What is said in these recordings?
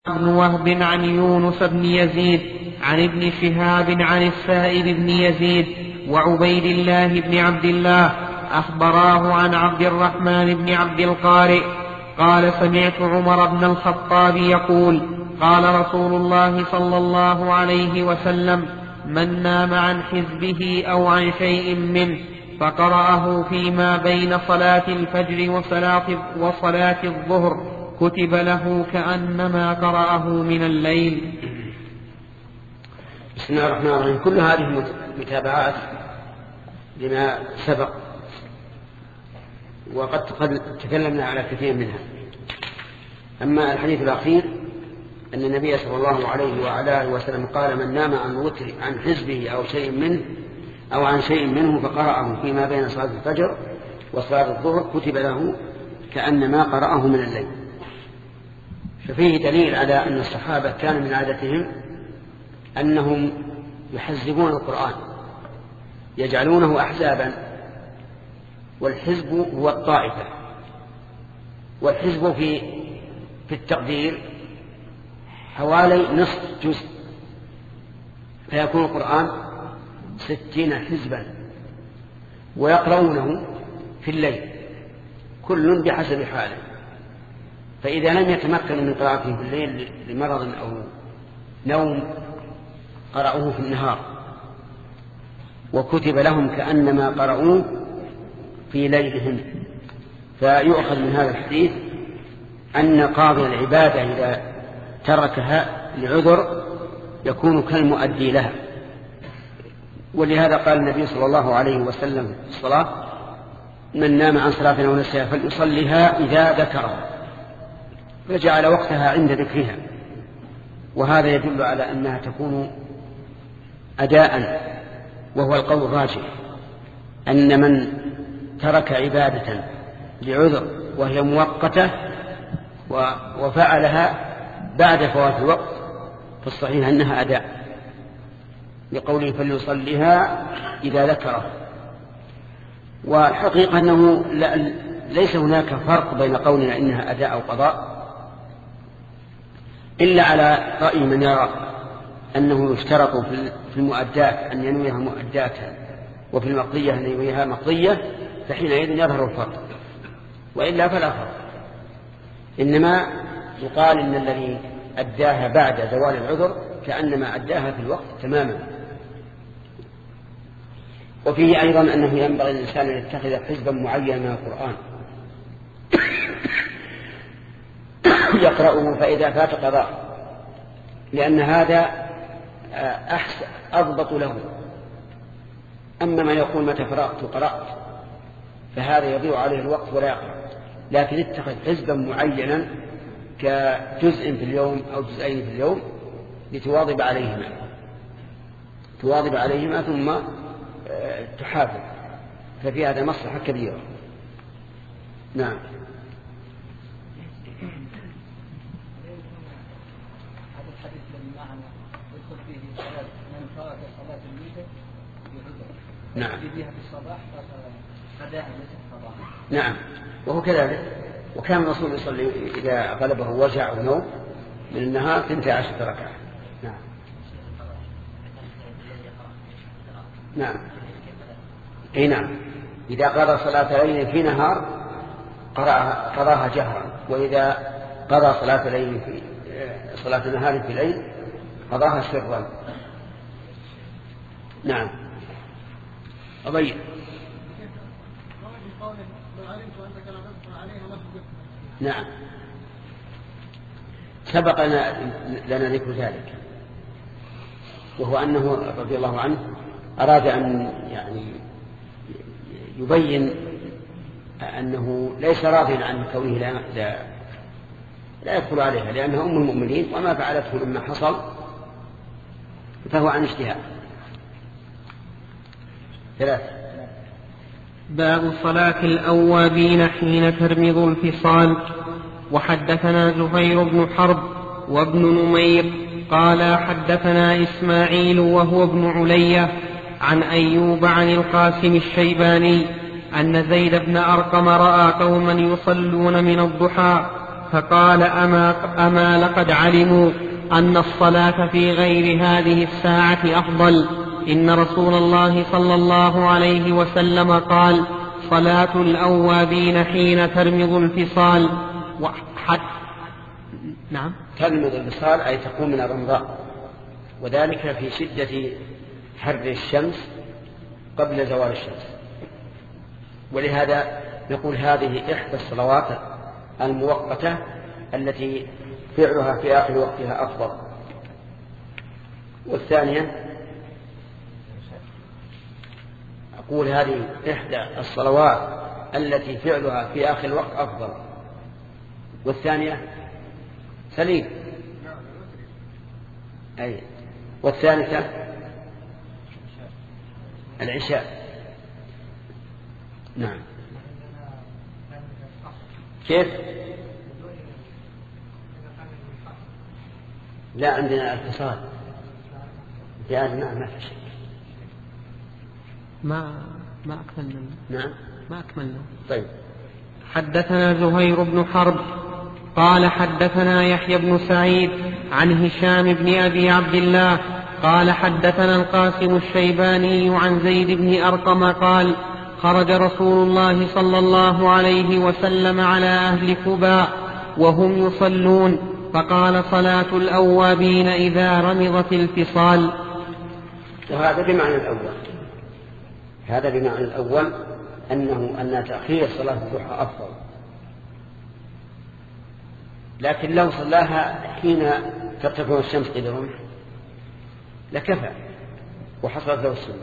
بن وهب عن يونس بن يزيد عن ابن شهاب عن السائب بن يزيد وعبيد الله بن عبد الله أخبراه عن عبد الرحمن بن عبد القارئ قال سمعت عمر بن الخطاب يقول قال رسول الله صلى الله عليه وسلم من نام عن حزبه أو عن شيء منه فقرأه فيما بين صلاة الفجر وصلاة الظهر كتب له كأنما قرأه من الليل. بسم الله الرحمن الرحيم. كل هذه متابعات لما سبق، وقد تكلمنا على كثير منها. أما الحديث الأخير أن النبي صلى الله عليه وعلى آله وسلم قال من نام عن وتر عن حزبه أو شيء منه أو عن شيء منه فقرأه فيما بين صلاة الفجر وصلاة الظهر كتب له كأنما قرأه من الليل. ففيه دليل على أن الصحابة كان من عادتهم أنهم يحزبون القرآن، يجعلونه أحزابا، والحزب هو الطائفة، والحزب في التقدير حوالي نصف جزء، فيكون القرآن 60 حزبا ويقرؤونه في الليل كل بحسب حاله. فإذا لم يتمكن من قراءته في الليل لمرض أو نوم قرأوه في النهار وكتب لهم كأنما قرأوه في ليلهم. فيؤخذ من هذا الحديث أن قاضي العبادة إذا تركها لعذر يكون كالمؤدي لها. ولهذا قال النبي صلى الله عليه وسلم في الصلاة من نام عن صلاة أو نسيها فليصلها إذا ذكرها، فجعل وقتها عند ذكرها. وهذا يدل على أنها تكون أداء، وهو القول الراجح أن من ترك عبادة لعذر وهي مؤقتة وفعلها بعد فوات الوقت فالصحيح أنها أداء، لقوله فليصليها إذا ذكره. والحقيقة أنه ليس هناك فرق بين قولنا إنها أداء أو قضاء، إلا على رأي من يرى أنه يشترط في المؤدات أن ينويها مؤدات وفي المقضية أن ينويها مقضية، فحينئذ يظهر الفرق، وإلا فلا فرق. إنما يقال إن الذي أداها بعد زوال العذر كأنما أداها في الوقت تماما. وفيه أيضا أنه ينبغي الإنسان أن يتخذ حزبا معينا من القرآن يقرأه فإذا فات قضاء، لأن هذا أضبط له. أما من يقول متى فرغت قرأت فهذا يضيع عليه الوقت ولا يقرأ، لكن اتخذ حزبا معينا كجزء في اليوم أو جزئين في اليوم لتواظب عليهما ثم تحافظ، ففي هذا مصلحة كبيرة. نعم. نعم. نعم، وهو كذلك. وكان الرسول يصلي إذا غلبه وجع أو نوم من النهار 12 ركعة. نعم. نعم. أي نعم. إذا قضى صلاة ليل في نهار قضاها جهرا، وإذا قضى صلاة ليل في صلاة نهار في ليل قضاها سرا. نعم. أبين. نعم، سبق لنا ذكر ذلك، وهو أنه رضي الله عنه أراد أن يبين أنه ليس راضيا عن كونه لا يدخل عليها، لأنها أم المؤمنين وما فعلته لما حصل فهو عن اجتهاد. 3. باب صلاة الأوابين حين ترمض الفصال. وحدثنا زهير بن حرب وابن نمير قال حدثنا إسماعيل وهو ابن علية عن أيوب عن القاسم الشيباني أن زيد بن أرقم رأى قوما يصلون من الضحى فقال أما لقد علموا أن الصلاة في غير هذه الساعة أفضل. إن رسول الله صلى الله عليه وسلم قال: صلاة الأوابين حين ترمض الفصال. نعم، ترمض الفصال أي تقوم من الرمضاء، وذلك في شدة حر الشمس قبل زوال الشمس. ولهذا نقول هذه إحدى الصلوات المؤقتة التي فعلها في آخر وقتها أفضل. والثانية أقول هذه إحدى الصلوات التي فعلها في آخر الوقت أفضل. والثانية سليم. أي. والثالثة العشاء. نعم. كيف؟ لا عندنا اتصال في هذا. نعم ما في شيء. ما أكملنا. نعم ما أكملنا. طيب. حدثنا زهير بن حرب قال حدثنا يحيى بن سعيد عن هشام بن أبي عبد الله قال حدثنا القاسم الشيباني عن زيد بن أرقم قال: خرج رسول الله صلى الله عليه وسلم على أهل قباء وهم يصلون فقال: صلاة الأوابين إذا رمضت الفصال. وهذا بمعنى الأول. هذا بمعنى الأول أن تأخير صلاة الضحى أفضل، لكن لو صلاها حين ترتفع الشمس قيد الرمح لكفى وحصلت له السنة.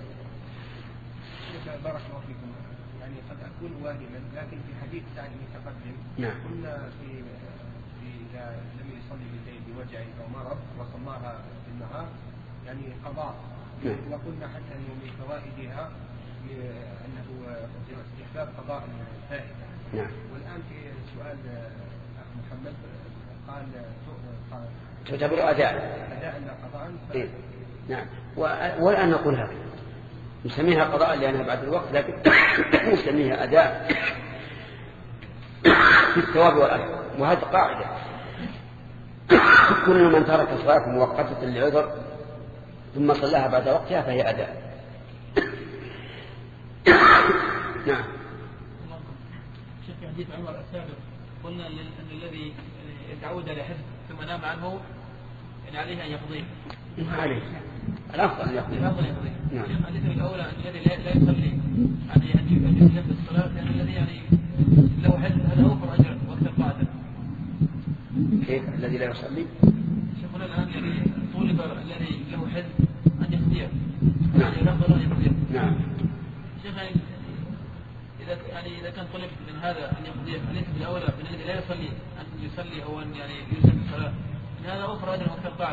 بارك الله فيكم. يعني قد أكون واهما، لكن في حديث سعد المتقدم نعم. قلنا في إذا لم يصلي بالليل بوجع أو مرض وصلاها في النهار يعني قضاء. نعم. وقلنا حتى أنه من فوائدها أنه استحباب قضاء الفائدة. نعم. والآن في سؤال أخ محمد قال تعتبر أداء لا قضاء. إيه؟ نعم. والآن نقول هذا نسميها قضاء لأنها بعد الوقت، لكن نسميها أداء في الثواب والأجر. وهذه قاعدة: كل من ترك صلاة مؤقتة لعذر ثم صلاها بعد وقتها فهي أداء. نعم. شيخ في حديث عمر السابق قلنا أن الذي يتعود على حفظ ثم نام عنه يعني عليه أن يقضيه. عليه الأفضل أن يقضيه. نعم. الحديث الأولى أن الذي لا يصلي يعني أن يجلب الصلاة، يعني الذي يعني له حفظ هذا أوفر أجرا وأكثر طاعة. كيف الذي لا يصلي؟ شيخنا الآن يعني طولب الذي له حفظ أن يقضيه. نعم. يعني الأفضل أن يقضيه. نعم. شيخ إذا كان طلب من هذا أن يقضيه أليس بالأولى من الذي لا يصلي أن يصلي أو أن يعني يسلم الصلاة؟ من هذا أوفر أجرا وأكثر طاعة.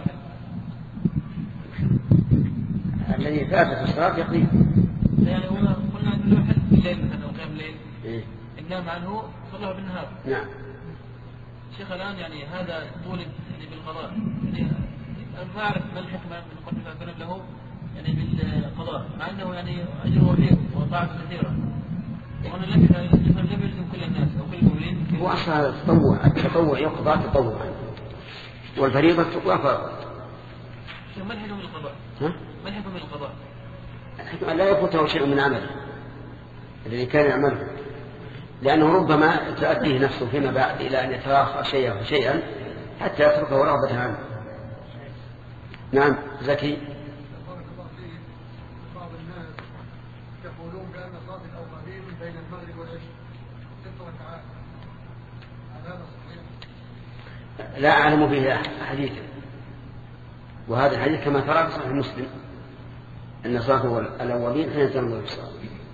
الذي فاتت الصلاة يقضيه. يعني هو قلنا أنه له حد بالليل مثلا أو قيام الليل إن نام عنه صلاه بالنهار. نعم. شيخ الآن يعني هذا طولب يعني بالقضاء، يعني ما أعرف ما الحكمة من قول الله له يعني بالقضاء مع أنه يعني أجره وفير وطاعة كثيرة، وأنا لم يلزم كل الناس أو كل المؤمنين. هو أصلا التطوع يقضى تطوعا والفريضة تقضى فرضا. ما الحكم من القضاء؟ ما الحكم من القضاء؟ الحكم لا يفوته شيء من عمله الذي كان يعمله، لأنه ربما تؤديه نفسه فيما بعد إلى أن يتراخى شيئا حتى يتركه رغبة عنه. نعم. زكي. بعض الناس يقولون بأن صلاة الأوابين بين المغرب والعشاء 6 ركعات، هذا صحيح؟ لا أعلم فيه حديث، وهذا الحديث كما ترى في صحيح مسلم أن صلاة الأوابين حين تنظر الصلاة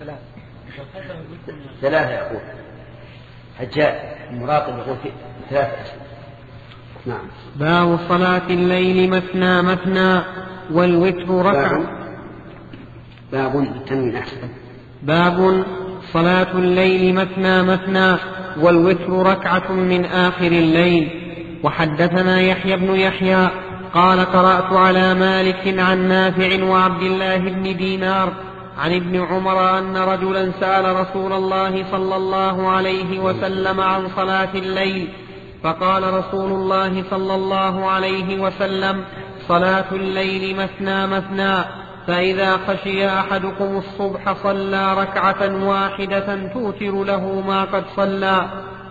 3 يقول حجاج المراقب يقول في 3. نعم. باب صلاة الليل مثنى مثنى والوتر ركعة. باب بالتنوين أحسن. باب صلاة الليل مثنى مثنى والوتر ركعة من آخر الليل. وحدثنا يحيى بن يحيى قال قرأت على مالك عن نافع وعبد الله بن دينار عن ابن عمر أن رجلا سأل رسول الله صلى الله عليه وسلم عن صلاة الليل فقال رسول الله صلى الله عليه وسلم: صلاة الليل مثنى مثنى، فإذا خشي أحدكم الصبح صلى ركعة واحدة توتر له ما قد صلى.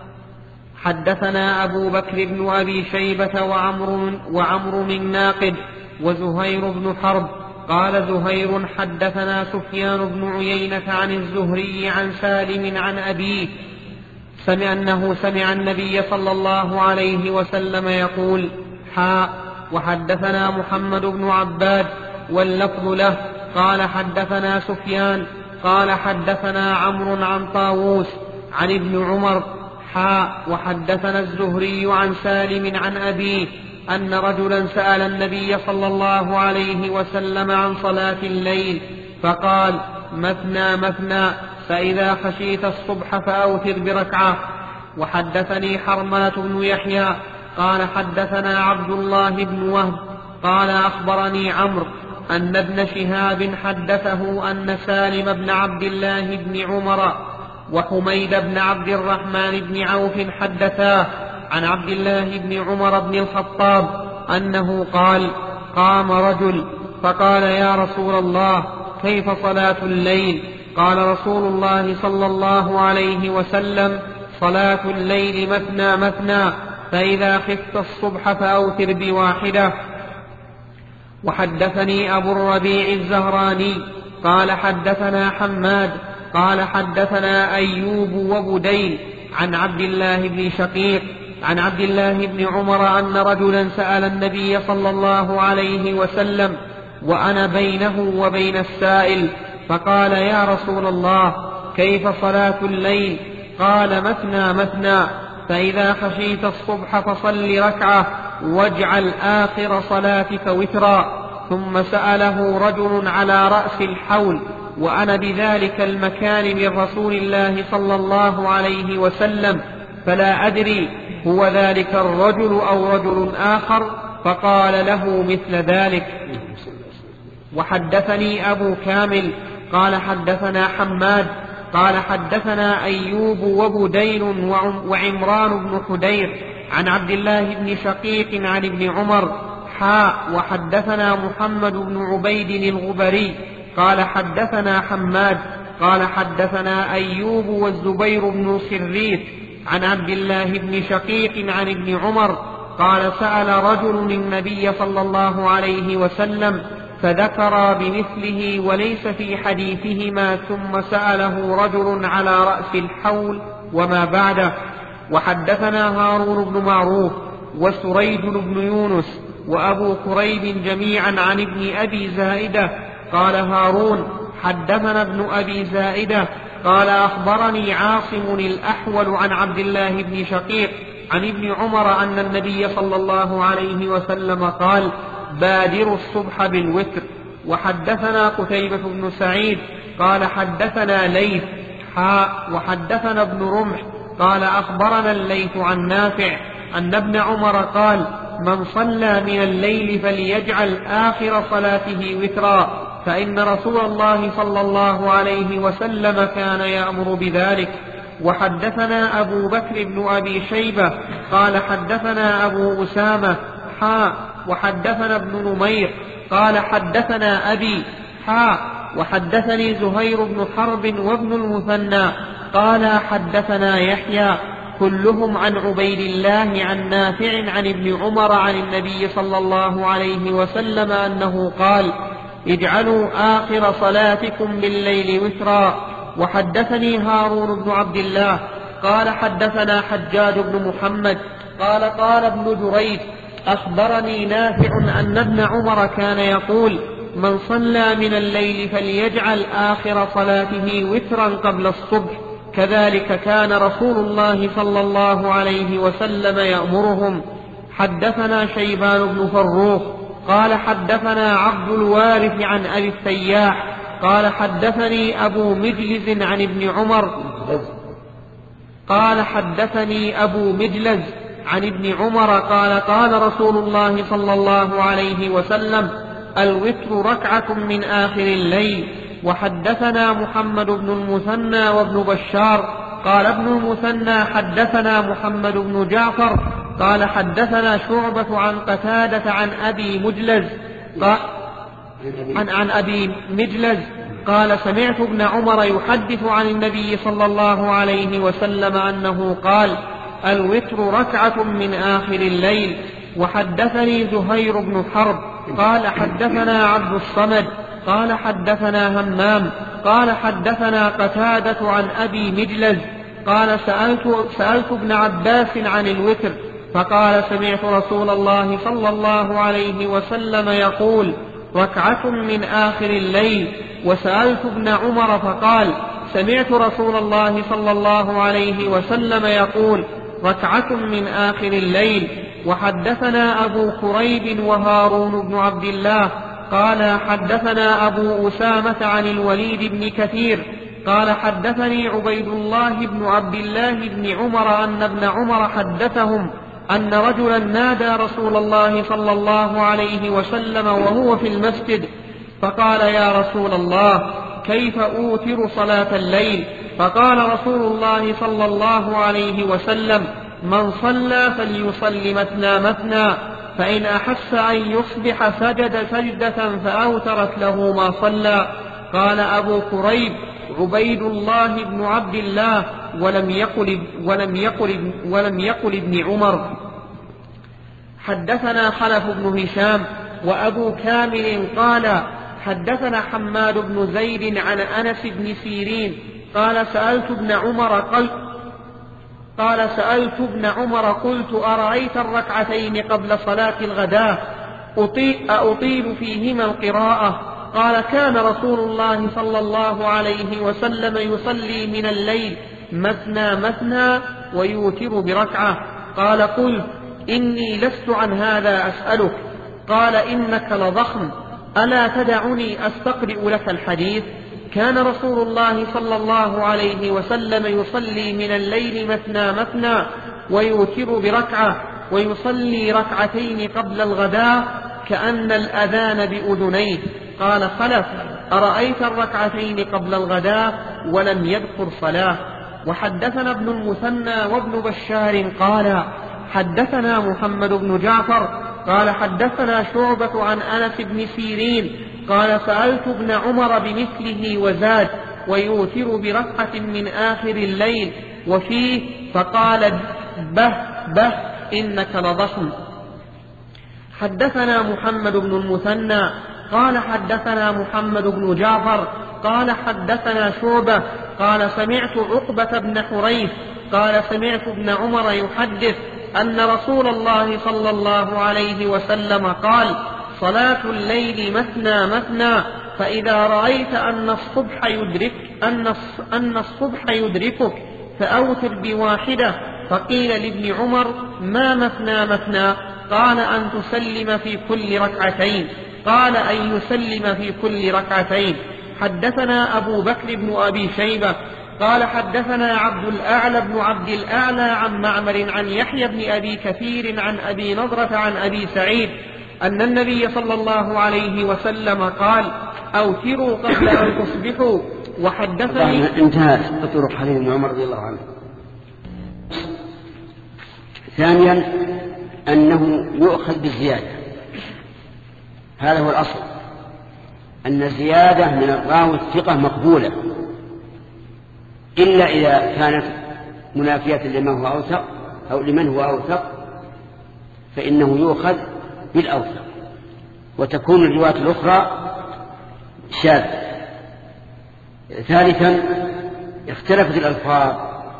حدثنا أبو بكر بن أبي شيبة وعمر بن ناقد وزهير بن حرب. قال زهير: حدثنا سفيان بن عيينة عن الزهري عن سالم عن أبيه أنه سمع النبي صلى الله عليه وسلم يقول: وحدثنا محمد بن عباد واللفظ له قال حدثنا سفيان قال حدثنا عمرو عن طاووس عن ابن عمر وحدثنا الزهري عن سالم عن أبيه أن رجلا سأل النبي صلى الله عليه وسلم عن صلاة الليل فقال: مثنى مثنى، فإذا خشيت الصبح فأوتر بركعة. وحدثني حرملة بن يحيى قال حدثنا عبد الله بن وهب قال أخبرني عمرو أن ابن شهاب حدثه أن سالم بن عبد الله بن عمر وحميد بن عبد الرحمن بن عوف حدثاه عن عبد الله بن عمر بن الخطاب أنه قال: قام رجل فقال: يا رسول الله، كيف صلاة الليل؟ قال رسول الله صلى الله عليه وسلم: صلاة الليل مثنى مثنى، فإذا خفت الصبح فأوتر بواحدة. وحدثني أبو الربيع الزهراني قال حدثنا حماد قال حدثنا أيوب وبديل عن عبد الله بن شقيق عن عبد الله بن عمر أن رجلا سأل النبي صلى الله عليه وسلم وأنا بينه وبين السائل فقال: يا رسول الله، كيف صلاة الليل؟ قال: مثنى مثنى، فإذا خشيت الصبح فصل ركعة واجعل آخر صلاتك وترا. ثم سأله رجل على رأس الحول وأنا بذلك المكان من رسول الله صلى الله عليه وسلم، فلا أدري هو ذلك الرجل أو رجل آخر، فقال له مثل ذلك. وحدثني أبو كامل قال حدثنا حماد قال حدثنا أيوب وبديل وعمران بن حدير عن عبد الله بن شقيق عن ابن عمر وحدثنا محمد بن عبيد الغبري قال حدثنا حماد قال حدثنا أيوب والزبير بن سريث عن عبد الله بن شقيق عن ابن عمر قال: سأل رجل النبي صلى الله عليه وسلم فذكر بمثله وليس في حديثهما، ثم سأله رجل على رأس الحول وما بعده. وحدثنا هارون بن معروف وسريج بن يونس وأبو كريب جميعا عن ابن أبي زائدة قال هارون: حدثنا ابن أبي زائدة قال: أخبرني عاصم الأحول عن عبد الله بن شقيق عن ابن عمر أن النبي صلى الله عليه وسلم قال: بادروا الصبح بالوتر. وحدثنا قتيبة بن سعيد قال حدثنا ليث وحدثنا ابن رمح قال أخبرنا الليث عن نافع أن ابن عمر قال: من صلى من الليل فليجعل آخر صلاته وترا، فإن رسول الله صلى الله عليه وسلم كان يأمر بذلك. وحدثنا أبو بكر بن أبي شيبة قال حدثنا أبو أسامة وحدثنا ابن نمير قال حدثنا أبي وحدثني زهير بن حرب وابن المثنى قال حدثنا يحيى كلهم عن عبيد الله عن نافع عن ابن عمر عن النبي صلى الله عليه وسلم أنه قال: اجعلوا آخر صلاتكم بالليل وترا. وحدثني هارون بن عبد الله قال حدثنا حجاج بن محمد قال ابن جريج: أخبرني نافع أن ابن عمر كان يقول: من صلى من الليل فليجعل آخر صلاته وترا قبل الصبح، كذلك كان رسول الله صلى الله عليه وسلم يأمرهم. حدثنا شيبان بن فروخ قال حدثنا عبد الوارث عن أبي التياح قال حدثني أبو مجلز عن ابن عمر قال حدثني أبو مجلز عن ابن عمر قال: قال رسول الله صلى الله عليه وسلم: الوتر ركعة من آخر الليل. وحدثنا محمد بن المثنى وابن بشار قال ابن المثنى حدثنا محمد بن جعفر قال حدثنا شعبة عن قتادة عن أبي مجلز عن أبي مجلز قال سمعت ابن عمر يحدث عن النبي صلى الله عليه وسلم أنه قال الوتر ركعة من آخر الليل. وحدثني زهير بن حرب قال حدثنا عبد الصمد قال حدثنا همام قال حدثنا قتادة عن أبي مجلز قال سألت ابن عباس عن الوتر فقال سمعت رسول الله صلى الله عليه وسلم يقول ركعة من آخر الليل. وسألت ابن عمر فقال سمعت رسول الله صلى الله عليه وسلم يقول ركعة من آخر الليل. وحدثنا أبو كريب وهارون بن عبد الله قال حدثنا أبو أسامة عن الوليد بن كثير قال حدثني عبيد الله بن عبد الله بن عمر أن ابن عمر حدثهم أن رجلا نادى رسول الله صلى الله عليه وسلم وهو في المسجد فقال يا رسول الله كيف أوتر صلاة الليل؟ فقال رسول الله صلى الله عليه وسلم من صلى فليصل مثنى مثنى فإن أحس أن يصبح سجد سجدة فأوترت له ما صلى. قال أبو كريب عبيد الله بن عبد الله ولم يقل ابن عمر. حدثنا خلف بن هشام وأبو كامل قال حدثنا حماد بن زيد عن أنس بن سيرين قال سألت ابن عمر قلت أرأيت الركعتين قبل صلاة الغداء أطيل فيهما القراءة؟ قال كان رسول الله صلى الله عليه وسلم يصلي من الليل مثنى مثنى ويوتر بركعة. قال قلت إني لست عن هذا أسألك. قال إنك لضخم ألا تدعني أستقرئ لك الحديث؟ كان رسول الله صلى الله عليه وسلم يصلي من الليل مثنى مثنى ويوتر بركعة ويصلي ركعتين قبل الغداء كأن الأذان بأذنيه. قال خلف أرأيت الركعتين قبل الغداء ولم يذكر صلاة. وحدثنا ابن المثنى وابن بشار قال حدثنا محمد بن جعفر قال حدثنا شعبة عن أنس بن سيرين قال سألت ابن عمر بمثله وزاد ويوتر بركعة من آخر الليل وفيه فقال به به إنك لضخم. حدثنا محمد بن المثنى قال حدثنا محمد بن جعفر قال حدثنا شعبة قال سمعت عقبة بن حريث قال سمعت ابن عمر يحدث أن رسول الله صلى الله عليه وسلم قال صلاة الليل مثنى مثنى فإذا رأيت أن الصبح يدركك فأوتر بواحدة. فقيل لابن عمر ما مثنى مثنى؟ قال أن تسلم في كل ركعتين. قال أن يسلم في كل ركعتين. حدثنا أبو بكر بن أبي شيبة قال حدثنا عبد الأعلى بن عبد الأعلى عن معمر عن يحيى بن أبي كثير عن أبي نضرة عن أبي سعيد أن النبي صلى الله عليه وسلم قال أوتروا قبل أن تصبحوا. وحدثني انتهت طرق حديث ابن عمر رضي الله عنه. ثانيا أنه يؤخذ بالزيادة، هذا هو الأصل، أن الزيادة من الراوي الثقة مقبولة إلا إذا كانت منافية لمن هو أوثق أو لمن هو أوثق فإنه يؤخذ بالأوثق وتكون الروايات الأخرى شاذة. ثالثا اختلفت الألفاظ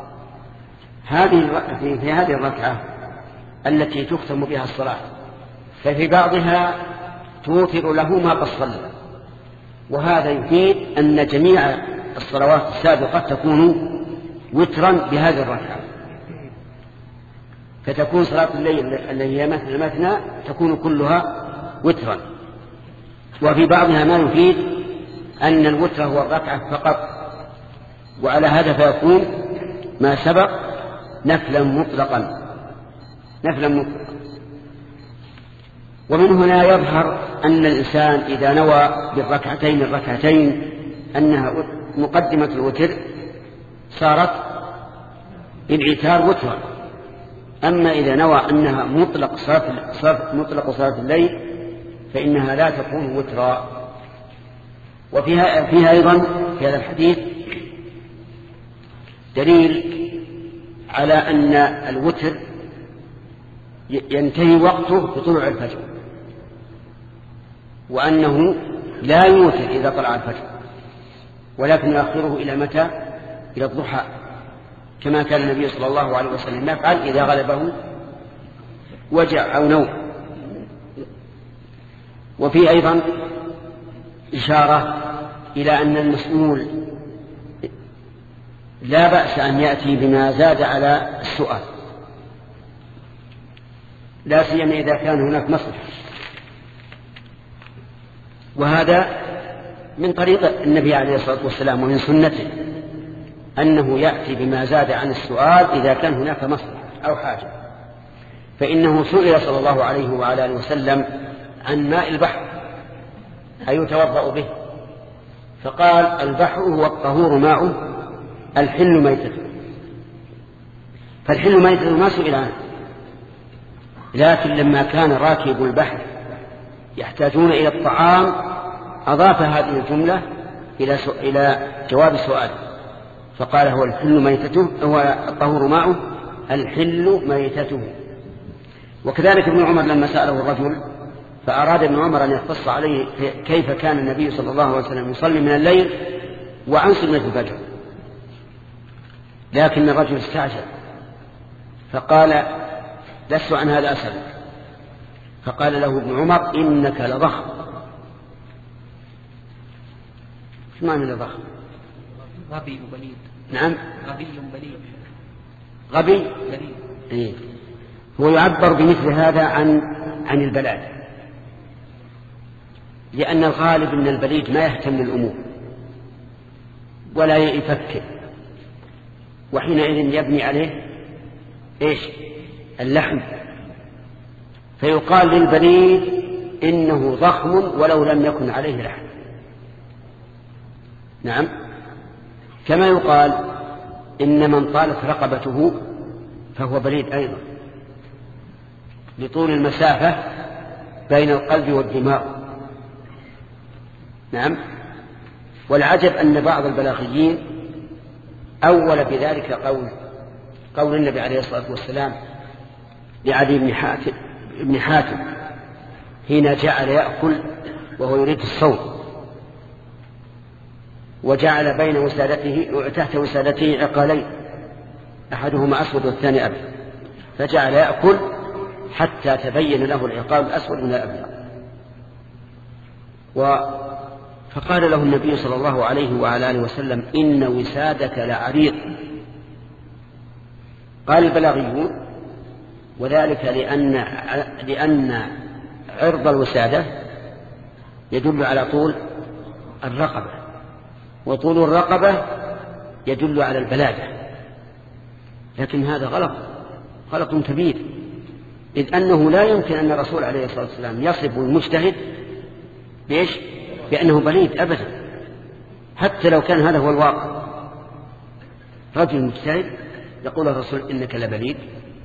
في هذه الركعة التي تختم بها الصلاة، ففي بعضها توتر له ما قد صلى، وهذا يفيد أن جميع الصلوات السابقة تكون وترا بهذه الركعة، فتكون صلاة الليل التي هي مثنى مثنى تكون كلها وترا. وفي بعضها ما يفيد أن الوتر هو الركعة فقط، وعلى هذا فيكون ما سبق نفلا مطلقا. ومن هنا يظهر أن الإنسان إذا نوى بالركعتين الركعتين أنها مقدمة الوتر صارت العتار وترا، أما إذا نوى أنها مطلق صلاة الليل فإنها لا تكون وترا. وفيها أيضا في هذا الحديث دليل على أن الوتر ينتهي وقته بطلوع الفجر، وأنه لا يوتر إذا طلع الفجر، ولكن يؤخره إلى متى؟ إلى الضحى، كما كان النبي صلى الله عليه وسلم يفعل إذا غلبه وجع أو نوم. وفي أيضا إشارة إلى أن المسؤول لا بأس أن يأتي بما زاد على السؤال، لا سيما إذا كان هناك مصلحة. وهذا من طريق النبي عليه الصلاة والسلام ومن سنته أنه يأتي بما زاد عن السؤال إذا كان هناك مصلحة أو حاجة. فإنه سئل صلى الله عليه وعلى آله وسلم عن ماء البحر أيتوضأ به؟ فقال البحر هو الطهور ماؤه الحل ميتته. فالحل ميتته ما سئل عنه، لكن لما كان راكب البحر يحتاجون إلى الطعام أضاف هذه الجملة إلى جواب السؤال، فقال هو الحل ميتته، هو الطهور ماؤه الحل ميتته. وكذلك ابن عمر لما سأله الرجل فأراد ابن عمر أن يقتص عليه كيف كان النبي صلى الله عليه وسلم يصلي من الليل وعن سنة الفجر، لكن الرجل استعجل فقال لست عن هذا أسألك. فقال له ابن عمر إنك لضخم. شو معنى لضخم؟ غبي وبليد. نعم غبي بليد. غبي بليد. إيه. هو يعبر بمثل هذا عن البلاد، لأن الغالب أن البليد ما يهتم الأمور ولا يفكر، وحينئذ يبني عليه إيش؟ اللحم. فيقال للبليد إنه ضخم ولو لم يكن عليه لحم. نعم، كما يقال إن من طالت رقبته فهو بليد أيضا لطول المسافة بين القلب والدماغ. نعم. والعجب أن بعض البلاغيين أول بذلك قول النبي عليه الصلاة والسلام لعلي بن حاتم حين جعل يأكل وهو يريد الصوم، وجعل بين وسادته تحت وسادته عقالين أحدهما أسود والثاني أبيض، فجعل يأكل حتى تبين له العقال الأسود من الأبيض. فقال له النبي صلى الله عليه وعلى آله وسلم إن وسادك لعريض. قال البلاغيون وذلك لأن عرض الوسادة يدل على طول الرقبة، وطول الرقبة يدل على البلادة، لكن هذا غلط كبير، إذ أنه لا يمكن أن الرسول عليه الصلاة والسلام يصف المجتهد بإيش؟ بأنه بليد أبدا، حتى لو كان هذا هو الواقع. رجل مجتهد يقول الرسول إنك لبليد،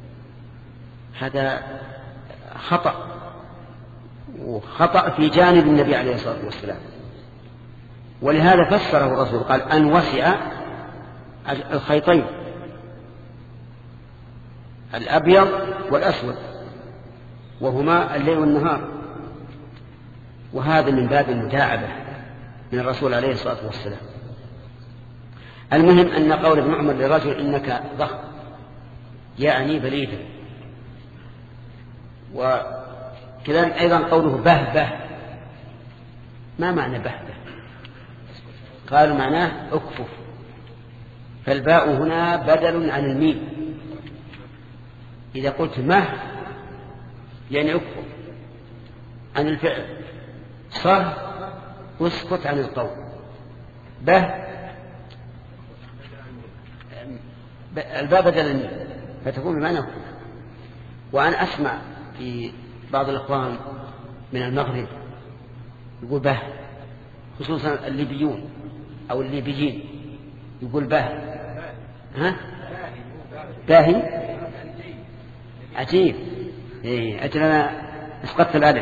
هذا خطأ في جانب النبي عليه الصلاة والسلام. ولهذا فسره الرسول قال أن وسع الخيطين الأبيض والأسود وهما الليل والنهار، وهذا من باب المداعبة من الرسول عليه الصلاة والسلام. المهم أن قول ابن عمر للرجل إنك ضخم يعني بليدا. وكذلك أيضا قوله بهبه، ما معنى بهبه؟ قالوا معناه أكفف، فالباء هنا بدل عن الميم. إذا قلت مه يعني أكفف عن الفعل، صه واسكت عن القول، به الباء بدل الميم فتكون بمعنى أكفف. وأنا أسمع في بعض الإخوان من المغرب يقول به، خصوصا الليبيون أو الليبيين يقول به. ها؟ باهي عجيب. أجل أنا اسقطت الألف.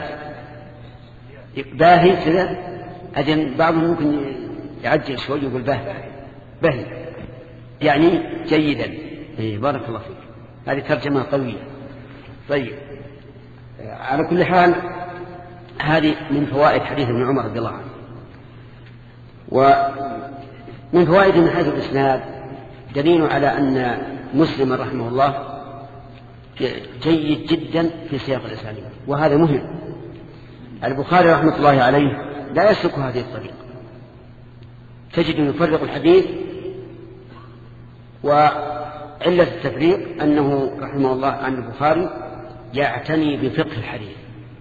باهي كذا. أجل بعضهم ممكن يعجل شوي يقول باهي يعني جيدا. بارك الله فيك. هذه ترجمة قوية. طيب على كل حال هذه من فوائد حديث ابن عمر رضي الله عنه. ومن فوائد من حيث الإسناد دليل على أن مسلم رحمه الله جيد جدا في سياق الإسناد، وهذا مهم. البخاري رحمة الله عليه لا يسلك هذه الطريقة، تجد يفرق الحديث، وعلة التفريق أنه رحمه الله عن البخاري يعتني بفقه الحديث،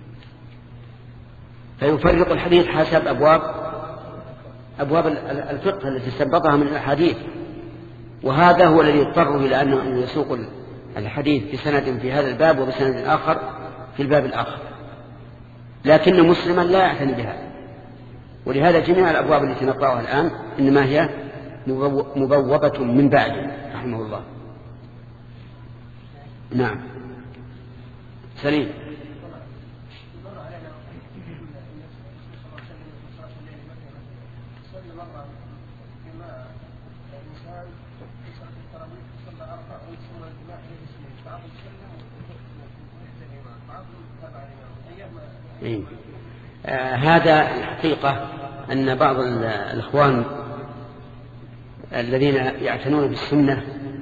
فيفرق الحديث حسب أبواب الفقه التي استنبطها من الأحاديث، وهذا هو الذي يضطر إلى أنه يسوق الحديث بسند في هذا الباب وبسند آخر في الباب الآخر، لكن مسلما لا يعتني بها. ولهذا جميع الأبواب التي نقرأها الآن إنما هي مبوبة من بعده رحمه الله. نعم سليم. هذا الحقيقة أن بعض الإخوان الذين يعتنون بالسنة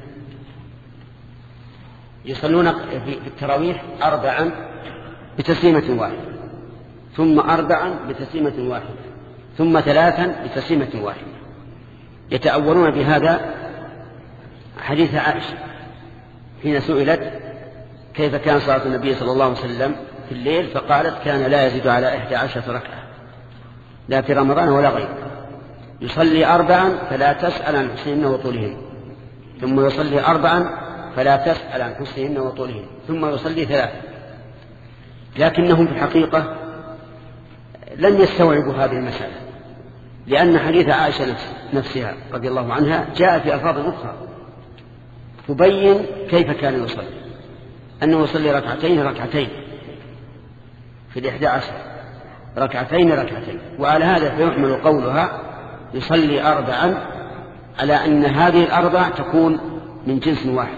يصلون في التراويح 4 بتسليمة واحدة، ثم 4 بتسليمة واحدة، ثم 3 بتسليمة واحدة. يتأولون بهذا حديث عائشة حين سئلت كيف كان صلاة النبي صلى الله عليه وسلم في الليل، فقالت كان لا يزيد على 11 ركعة لا في رمضان ولا غيره، يصلي 4 فلا تسأل عن حسنهن وطولهن، ثم يصلي 4 فلا تسأل عن حسنهن وطولهن، ثم يصلي 3. لكنهم في الحقيقة لم يستوعبوا هذه المسألة، لأن حديث عائشة نفسها رضي الله عنها جاء في ألفاظ أخرى تبين كيف كان يصلي، أنه يصلي ركعتين في 11 ركعتين، وعلى هذا فيحمل قولها يصلي 4 على أن هذه 4 تكون من جنس واحد،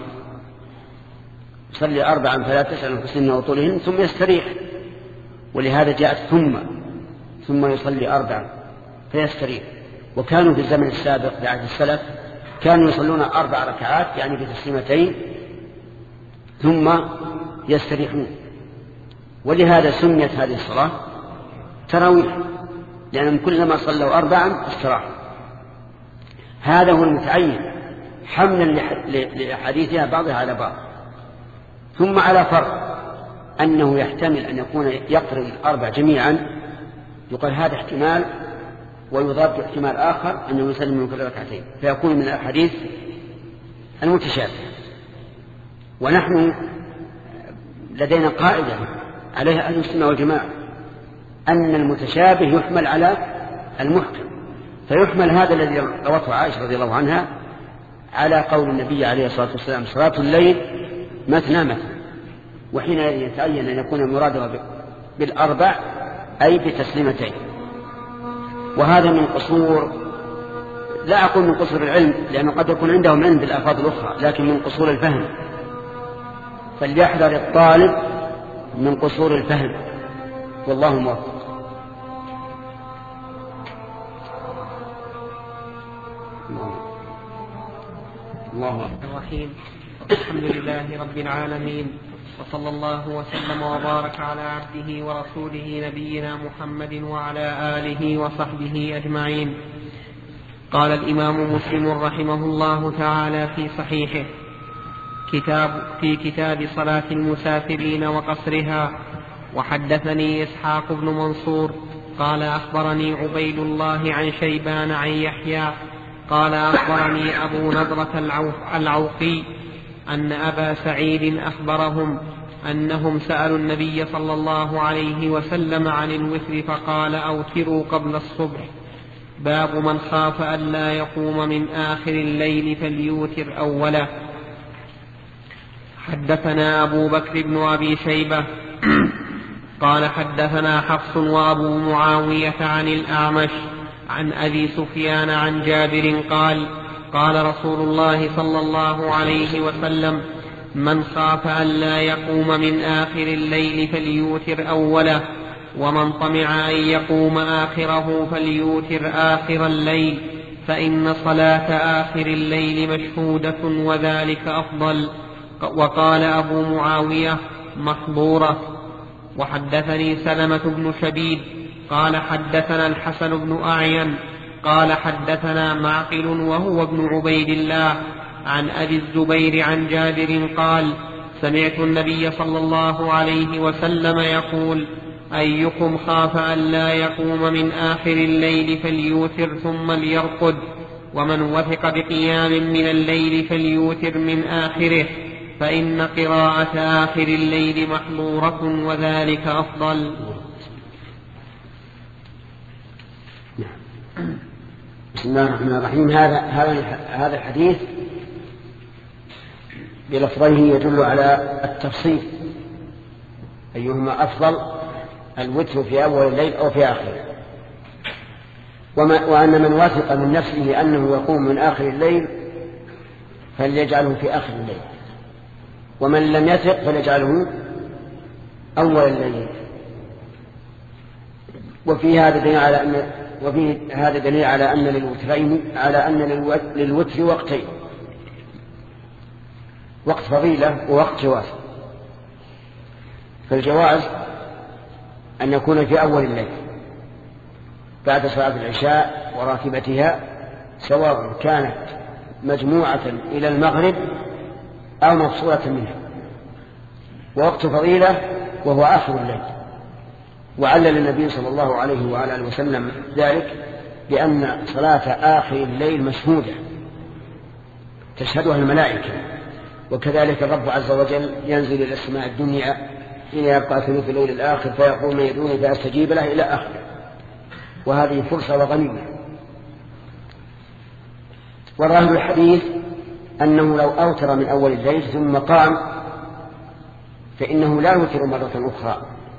يصلي 4 فلا تسأل عن حسنهن وطولهن ثم يستريح. ولهذا جاءت ثم يصلي 4 فيستريح. وكانوا في الزمن السابق بعد السلف كانوا يصلون 4 ركعات يعني بتسليمتين ثم يستريحون، ولهذا سميت هذه الصلاة تراويح، لأنهم كلما صلوا 4 استراحوا. هذا هو المتعين حملا لأحاديثها بعضها على بعض. ثم على فرق أنه يحتمل أن يكون يقرن 4 جميعا، يقال هذا احتمال، ويضاد احتمال آخر أنه يسلم من كل ركعتين، فيكون من الأحاديث المتشابه. ونحن لدينا قاعدة عليها أهل السنة والجماعة أن المتشابه يحمل على المحكم، فيحمل هذا الذي روته عائشة رضي الله عنها على قول النبي عليه الصلاة والسلام صلاة الليل مثنى، وحين يتعين أن يكون المراد بال4 أي بتسليمتين. وهذا من قصور، لا أقول من قصور العلم لأنه قد يكون عندهم علم بالألفاظ الأخرى، لكن من قصور الفهم. فليحذر الطالب من قصور الفهم، والله موفق. الله الرحيم. الحمد لله رب العالمين، وصلى الله وسلم وبارك على عبده ورسوله نبينا محمد وعلى آله وصحبه أجمعين. قال الإمام مسلم رحمه الله تعالى في صحيحه في كتاب صلاة المسافرين وقصرها: وحدثني إسحاق بن منصور قال أخبرني عبيد الله عن شيبان عن يحيى قال أخبرني أبو نضرة العوقي أن أبا سعيد أخبرهم أنهم سألوا النبي صلى الله عليه وسلم عن الوتر فقال: أوتروا قبل الصبح. باب من خاف ألا يقوم من آخر الليل فليوتر أوله. حدثنا أبو بكر بن أبي شيبة قال حدثنا حفص وأبو معاوية عن الأعمش عن أبي سفيان عن جابر قال قال رسول الله صلى الله عليه وسلم من خاف أن لا يقوم من آخر الليل فليوتر أوله ومن طمع أن يقوم آخره فليوتر آخر الليل فإن صلاة آخر الليل مشهودة وذلك أفضل. وقال أبو معاوية محظورة. وحدثني سلمة بن شبيب قال حدثنا الحسن بن أعين قال حدثنا معقل وهو ابن عبيد الله عن أبي الزبير عن جابر قال سمعت النبي صلى الله عليه وسلم يقول أيكم خاف أن لا يقوم من آخر الليل فليوتر ثم ليرقد ومن وثق بقيام من الليل فليوتر من آخره فإن قراءة آخر الليل محظورة وذلك أفضل. بسم الله الرحمن الرحيم. هذا الحديث بلفظيه يدل على التفصيل أيهما أفضل الوتر في أول الليل أو في آخره، وأن من وثق من نفسه أنه يقوم من آخر الليل فليجعله في آخر الليل، ومن لم يثق فليجعله أول الليل. وفي هذا دليل على أن للوتر وقتين، وقت فضيلة ووقت جواز. فالجواز أن يكون في أول الليل بعد صلاة العشاء وراتبتها، سواء كانت مجموعة إلى المغرب أو مفصولة منها، ووقت فضيلة وهو آخر الليل. وعلل النبي صلى الله عليه وعلى آله وسلم ذلك بأن صلاة آخر الليل مشهودة تشهدها الملائكة، وكذلك الرب عز وجل ينزل إلى السماء الدنيا حين يبقى ثلث الليل الآخر فيقول من يدعوني فأستجيب له إلى آخره، وهذه فرصة وغنيمة. وظاهر الحديث أنه لو أوتر من أول الليل ثم قام فإنه لا يوتر مرة أخرى،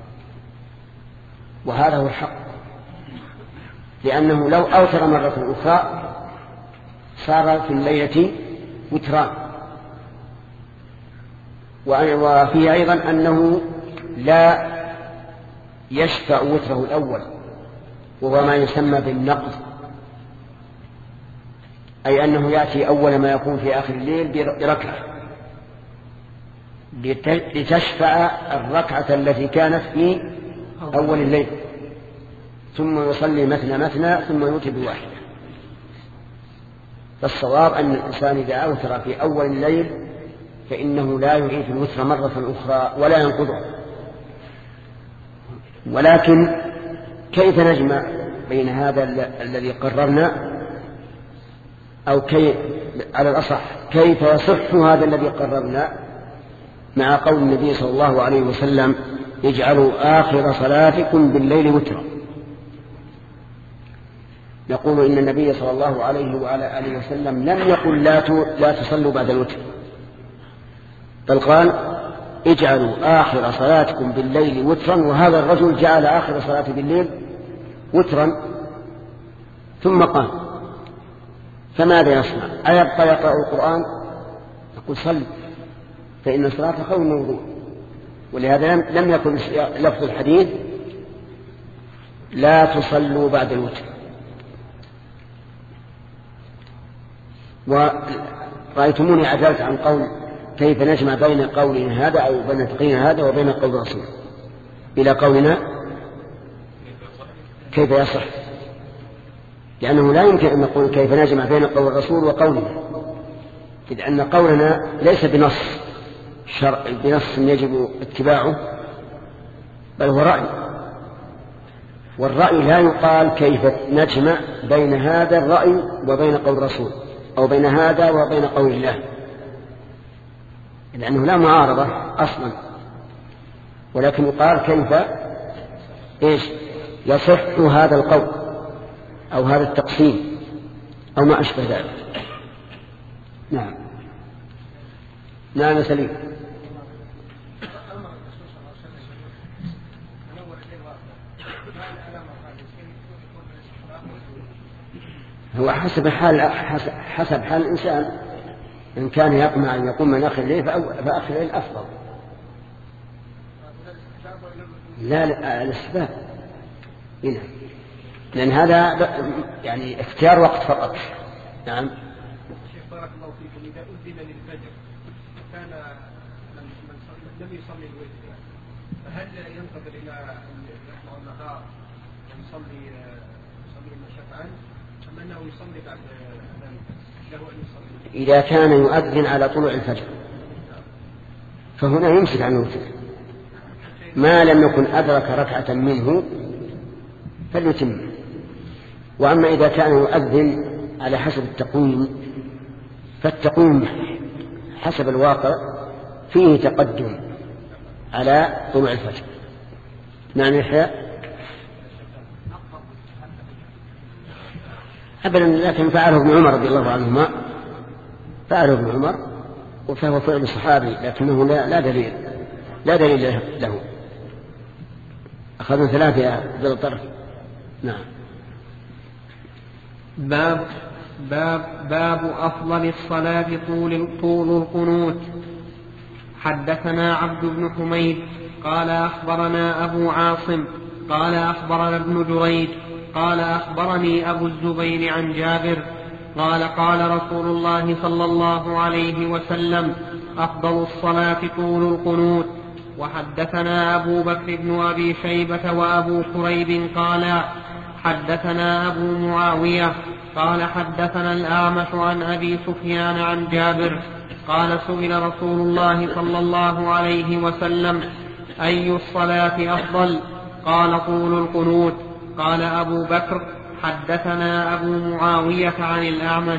وهذا هو الحق، لأنه لو أوتر مرة أخرى صار في الليلة وتران. وفيه أيضا أنه لا يشفع وتره الأول، وهو ما يسمى بالنقض، أي أنه يأتي أول ما يكون في آخر الليل بركعة لتشفع الركعة التي كانت في أول الليل، ثم يصلي مثنى ثم يوتر بواحدة. فالصواب أن الإنسان إذا أوتر في أول الليل فإنه لا يعيد الوتر مرة أخرى ولا ينقضه. ولكن كيف نجمع بين هذا الذي قررنا، أو على الأصح كيف يصح هذا الذي قررنا مع قول النبي صلى الله عليه وسلم اجعلوا آخر صلاتكم بالليل وترا؟ نقول إن النبي صلى الله عليه وعلى آله وسلم لم يقل لا تصلوا بعد الوتر، بل قال اجعلوا آخر صلاتكم بالليل وترا، وهذا الرجل جعل آخر صلاته بالليل وترا ثم قام. فماذا يصنع؟ أيبقى يقرأ القرآن؟ يقول صل، فإن الصلاة خير من الوضوء. ولهذا لم يكن لفظ الحديث لا تصلوا بعد الوتر. ورأيتموني عجلت عن قول كيف نجمع بين قولنا هذا أو بين تقرير هذا وبين قول الرسول إلى قولنا كيف يصح، لأنه لا يمكن أن نقول كيف نجمع بين قول الرسول وقولنا، إذ أن قولنا ليس بنص بنص يجب اتباعه، بل هو رأي، والرأي لا يقال كيف نجمع بين هذا الرأي وبين قول الرسول أو بين هذا وبين قول الله، لأنه لا معارضة أصلا، ولكن يقال كيف يصح هذا القول أو هذا التقسيم أو ما أشبه ذلك. نعم سليم. هو حسب حال الإنسان، إن كان يطمع أن يقوم من آخر الليل فآخر الليل أفضل. لا الاستحباب هنا، لأن هذا يعني اختيار وقت فقط. نعم. شيخ بارك الله فيكم، إذا أذن للفجر كان لم يصلي الوتر، فهل ينتظر إلى يطلع النهار ويصلي شفعا، أم أنه يصلي بعد له أن يصلي؟ إذا كان يؤذن على طلوع الفجر فهنا يمسك عن الوتر، ما لم يكن أدرك ركعة منه فليتم. وأما إذا كان يؤذن على حسب التقويم فالتقويم حسب الواقع فيه تقدم على طلوع الفجر. نعم يحيى. أبدا، لكن فعله ابن عمر رضي الله عنهما، فعله ابن عمر وفهو فعل الصحابي، لكنه لا دليل له. أخذنا 3 ذو الطرف. نعم. باب أفضل الصلاة طول القنوت. حدثنا عبد بن حميد قال أخبرنا أبو عاصم قال أخبرنا ابن جريج قال أخبرني أبو الزبير عن جابر قال قال رسول الله صلى الله عليه وسلم: أفضل الصلاة طول القنوت. وحدثنا أبو بكر بن أبي شيبة وأبو كريب قال حدثنا أبو معاوية قال حدثنا الأعمش عن أبي سفيان عن جابر قال: سئل رسول الله صلى الله عليه وسلم: أي الصلاة أفضل؟ قال: طول القنوت. قال أبو بكر: حدثنا أبو معاوية عن الأعمش.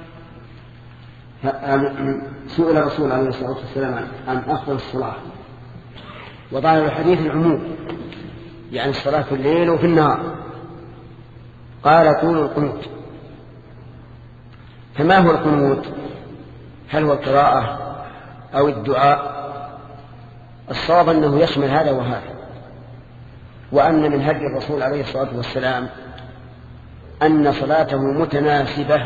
سئل الرسول عليه الصلاة والسلام عن أفضل الصلاة، وظاهر الحديث العموم، يعني الصلاة في الليل وفي النهار. قال: طول القنوت. فما هو القنوت؟ هل هو القراءة أو الدعاء؟ الصواب أنه يشمل هذا وهذا، وأن من هدي الرسول عليه الصلاة والسلام أن صلاته متناسبة،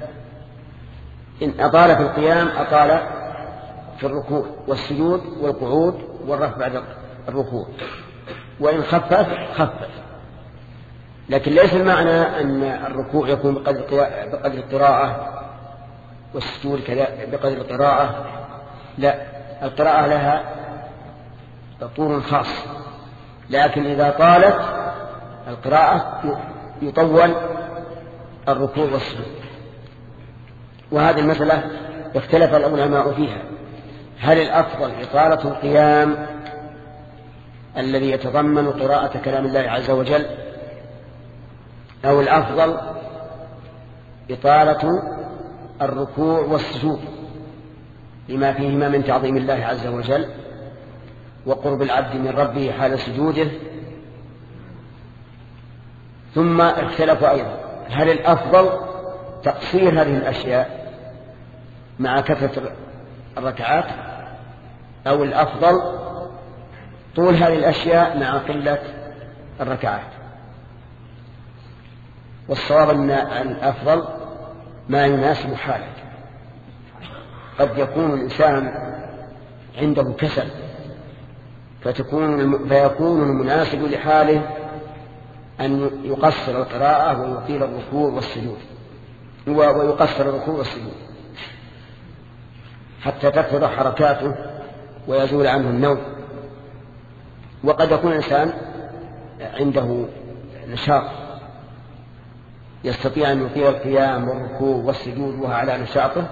إن أطال في القيام أطال في الركوع والسجود والقعود والرفع بعد الركوع، وإن خفف خفف. لكن ليس المعنى أن الركوع يكون بقدر القراءة والسجود بقدر القراءة، لا، القراءة لها طول خاص، لكن إذا طالت القراءة يطول الركوع والسجود. وهذه المسألة اختلف العلماء فيها، هل الأفضل إطالة القيام الذي يتضمن قراءة كلام الله عز وجل، أو الأفضل إطالة الركوع والسجود لما فيهما من تعظيم الله عز وجل وقرب العبد من ربه حال سجوده. ثم اختلفوا أيضا هل الأفضل تقصير هذه الأشياء مع كثرة الركعات، أو الأفضل طول هذه الأشياء مع قلة الركعات. والصواب أن الأفضل ما يناسب حاله. قد يكون الإنسان عنده كسل فيكون المناسب لحاله أن يقصر القراءة ويطيل الركوع والسجود، ويقصر الركوع والسجود حتى تتضح حركاته ويزول عنه النوم. وقد يكون الإنسان عنده نشاط يستطيع أن يطيل القيام والركوع والسجود وهو على نشاطه،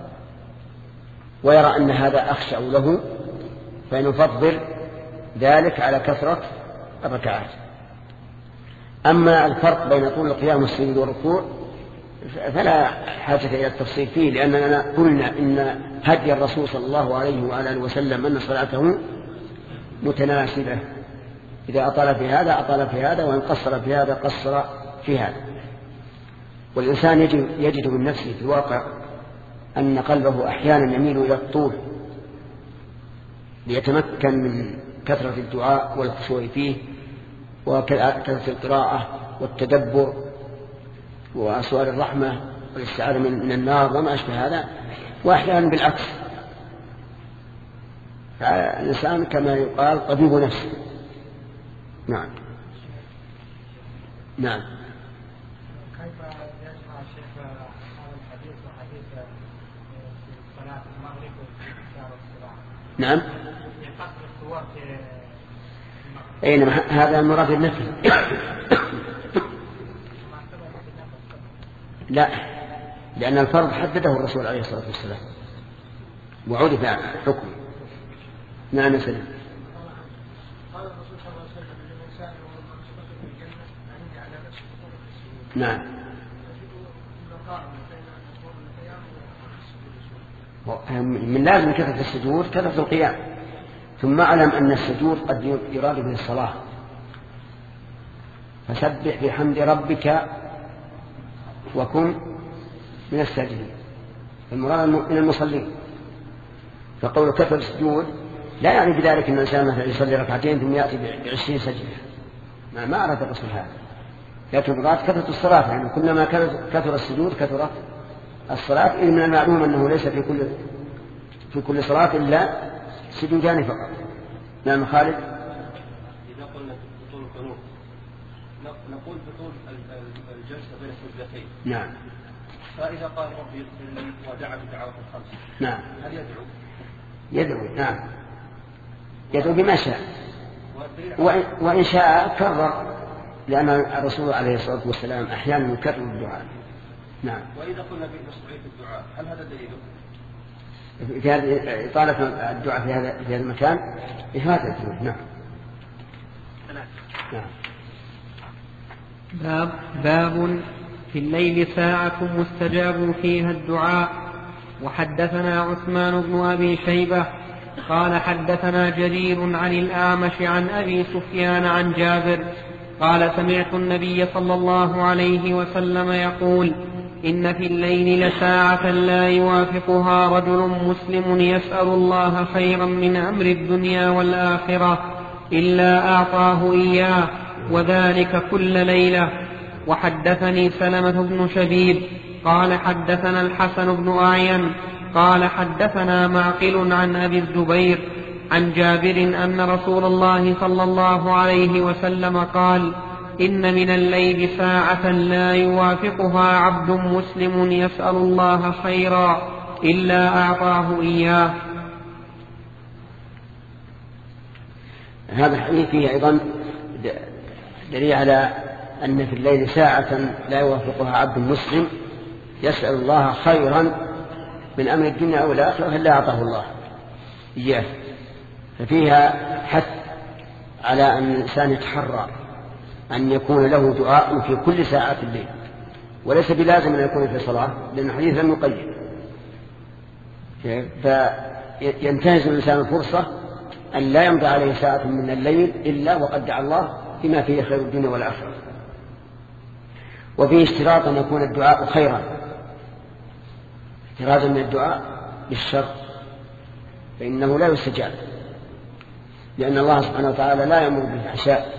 ويرى أن هذا أخشع له فنفضل ذلك على كثرة الركعات. أما الفرق بين طول القيام والسجود والركوع فلا حاجة إلى التفصيل فيه، لأننا قلنا إن هدي الرسول صلى الله عليه وآله وسلم أن صلاته متناسبة، إذا أطال في هذا أطال في هذا، وإن قصر في هذا قصر في هذا. والإنسان يجد من نفسه في الواقع أن قلبه أحيانا يميل إلى الطول ليتمكن من كثرة الدعاء والخشوع فيه، وكثرة القراءة والتدبر وسؤال الرحمة والاستعاذة من النار وما أشبه هذا، وأحيانا بالعكس. الإنسان كما يقال طبيب نفسه. نعم. نعم. كيف يجمع الشيخ هذا الحديث وحديث صلاة المغرب واستغفار الصلاة؟ نعم. قصر الصور في أينما هذا المراد النفي. لا، لأن الفرض حدده الرسول عليه الصلاة والسلام وعرف حكمه. نعم سلام. قال الرسول صلى الله عليه وسلم للإنسان والمنصبة في الجنة عندي على نفسه خطوط السجود. نعم. من لازم كثرة السجود كثرة القيام، ثم أعلم أن السجود قد يراد به الصلاة، فسبح بحمد ربك وكن من الساجدين، المراد من المصلين. فقول كثرة السجود لا يعني بذلك أن الإنسان مثلا يصلي ركعتين ثم يأتي ب20 سجدة، ما أراد الرسول هذا، لكن المراد كثرة الصلاة، يعني كلما كثر السجود كثرت الصلاة. إذ من المعلوم أنه ليس في كل صلاة إلا سجودان فقط. نعم خالد. إذا قلنا بطول القنوت نقول بطول الجلسة بين السجدتين. نعم. فإذا قال ربي يغفر لي ودعا بدعوات الخمس، نعم. هل يدعو؟ يدعو. نعم، يدعو بما شاء، وإن شاء كرر، لأن الرسول عليه الصلاة والسلام أحيانا يكرر الدعاء. نعم. وإذا قلنا بمشروعية الدعاء هل هذا دليله؟ في هذه إطالة الدعاء في هذا المكان إفادة. نعم. نعم. باب في الليل ساعة مستجاب فيها الدعاء. وحدثنا عثمان بن أبي شيبة قال حدثنا جرير عن الأعمش عن أبي سفيان عن جابر قال سمعت النبي صلى الله عليه وسلم يقول إن في الليل لساعة لا يوافقها رجل مسلم يسأل الله خيرا من أمر الدنيا والآخرة إلا أعطاه إياه، وذلك كل ليلة. وحدثني سلمة بن شبيب قال حدثنا الحسن بن أعين قال حدثنا معقل عن أبي الزبير عن جابر أن رسول الله صلى الله عليه وسلم قال إن من الليل ساعة لا يوافقها عبد مسلم يسأل الله خيرا إلا أعطاه إياه. هذا الحديث فيه أيضا دليل على أن في الليل ساعة لا يوافقها عبد مسلم يسأل الله خيرا من أمر الدنيا أو الآخرة إلا أعطاه الله إياه. ففيها حث على أن الإنسان يتحرى أن يكون له دعاء في كل ساعات الليل، وليس بلازم أن يكون في صلاة، لأن الحديث لم يقيد. فينتهز الإنسان الفرصة أن لا يمضي عليه ساعة من الليل إلا وقد دعا الله بما فيه خير الدنيا والآخرة. وفيه اشتراط أن يكون الدعاء خيرا، احترازا من الدعاء بالشر، فإنه لا يستجاب، لأن الله سبحانه وتعالى لا يأمر بالفحشاء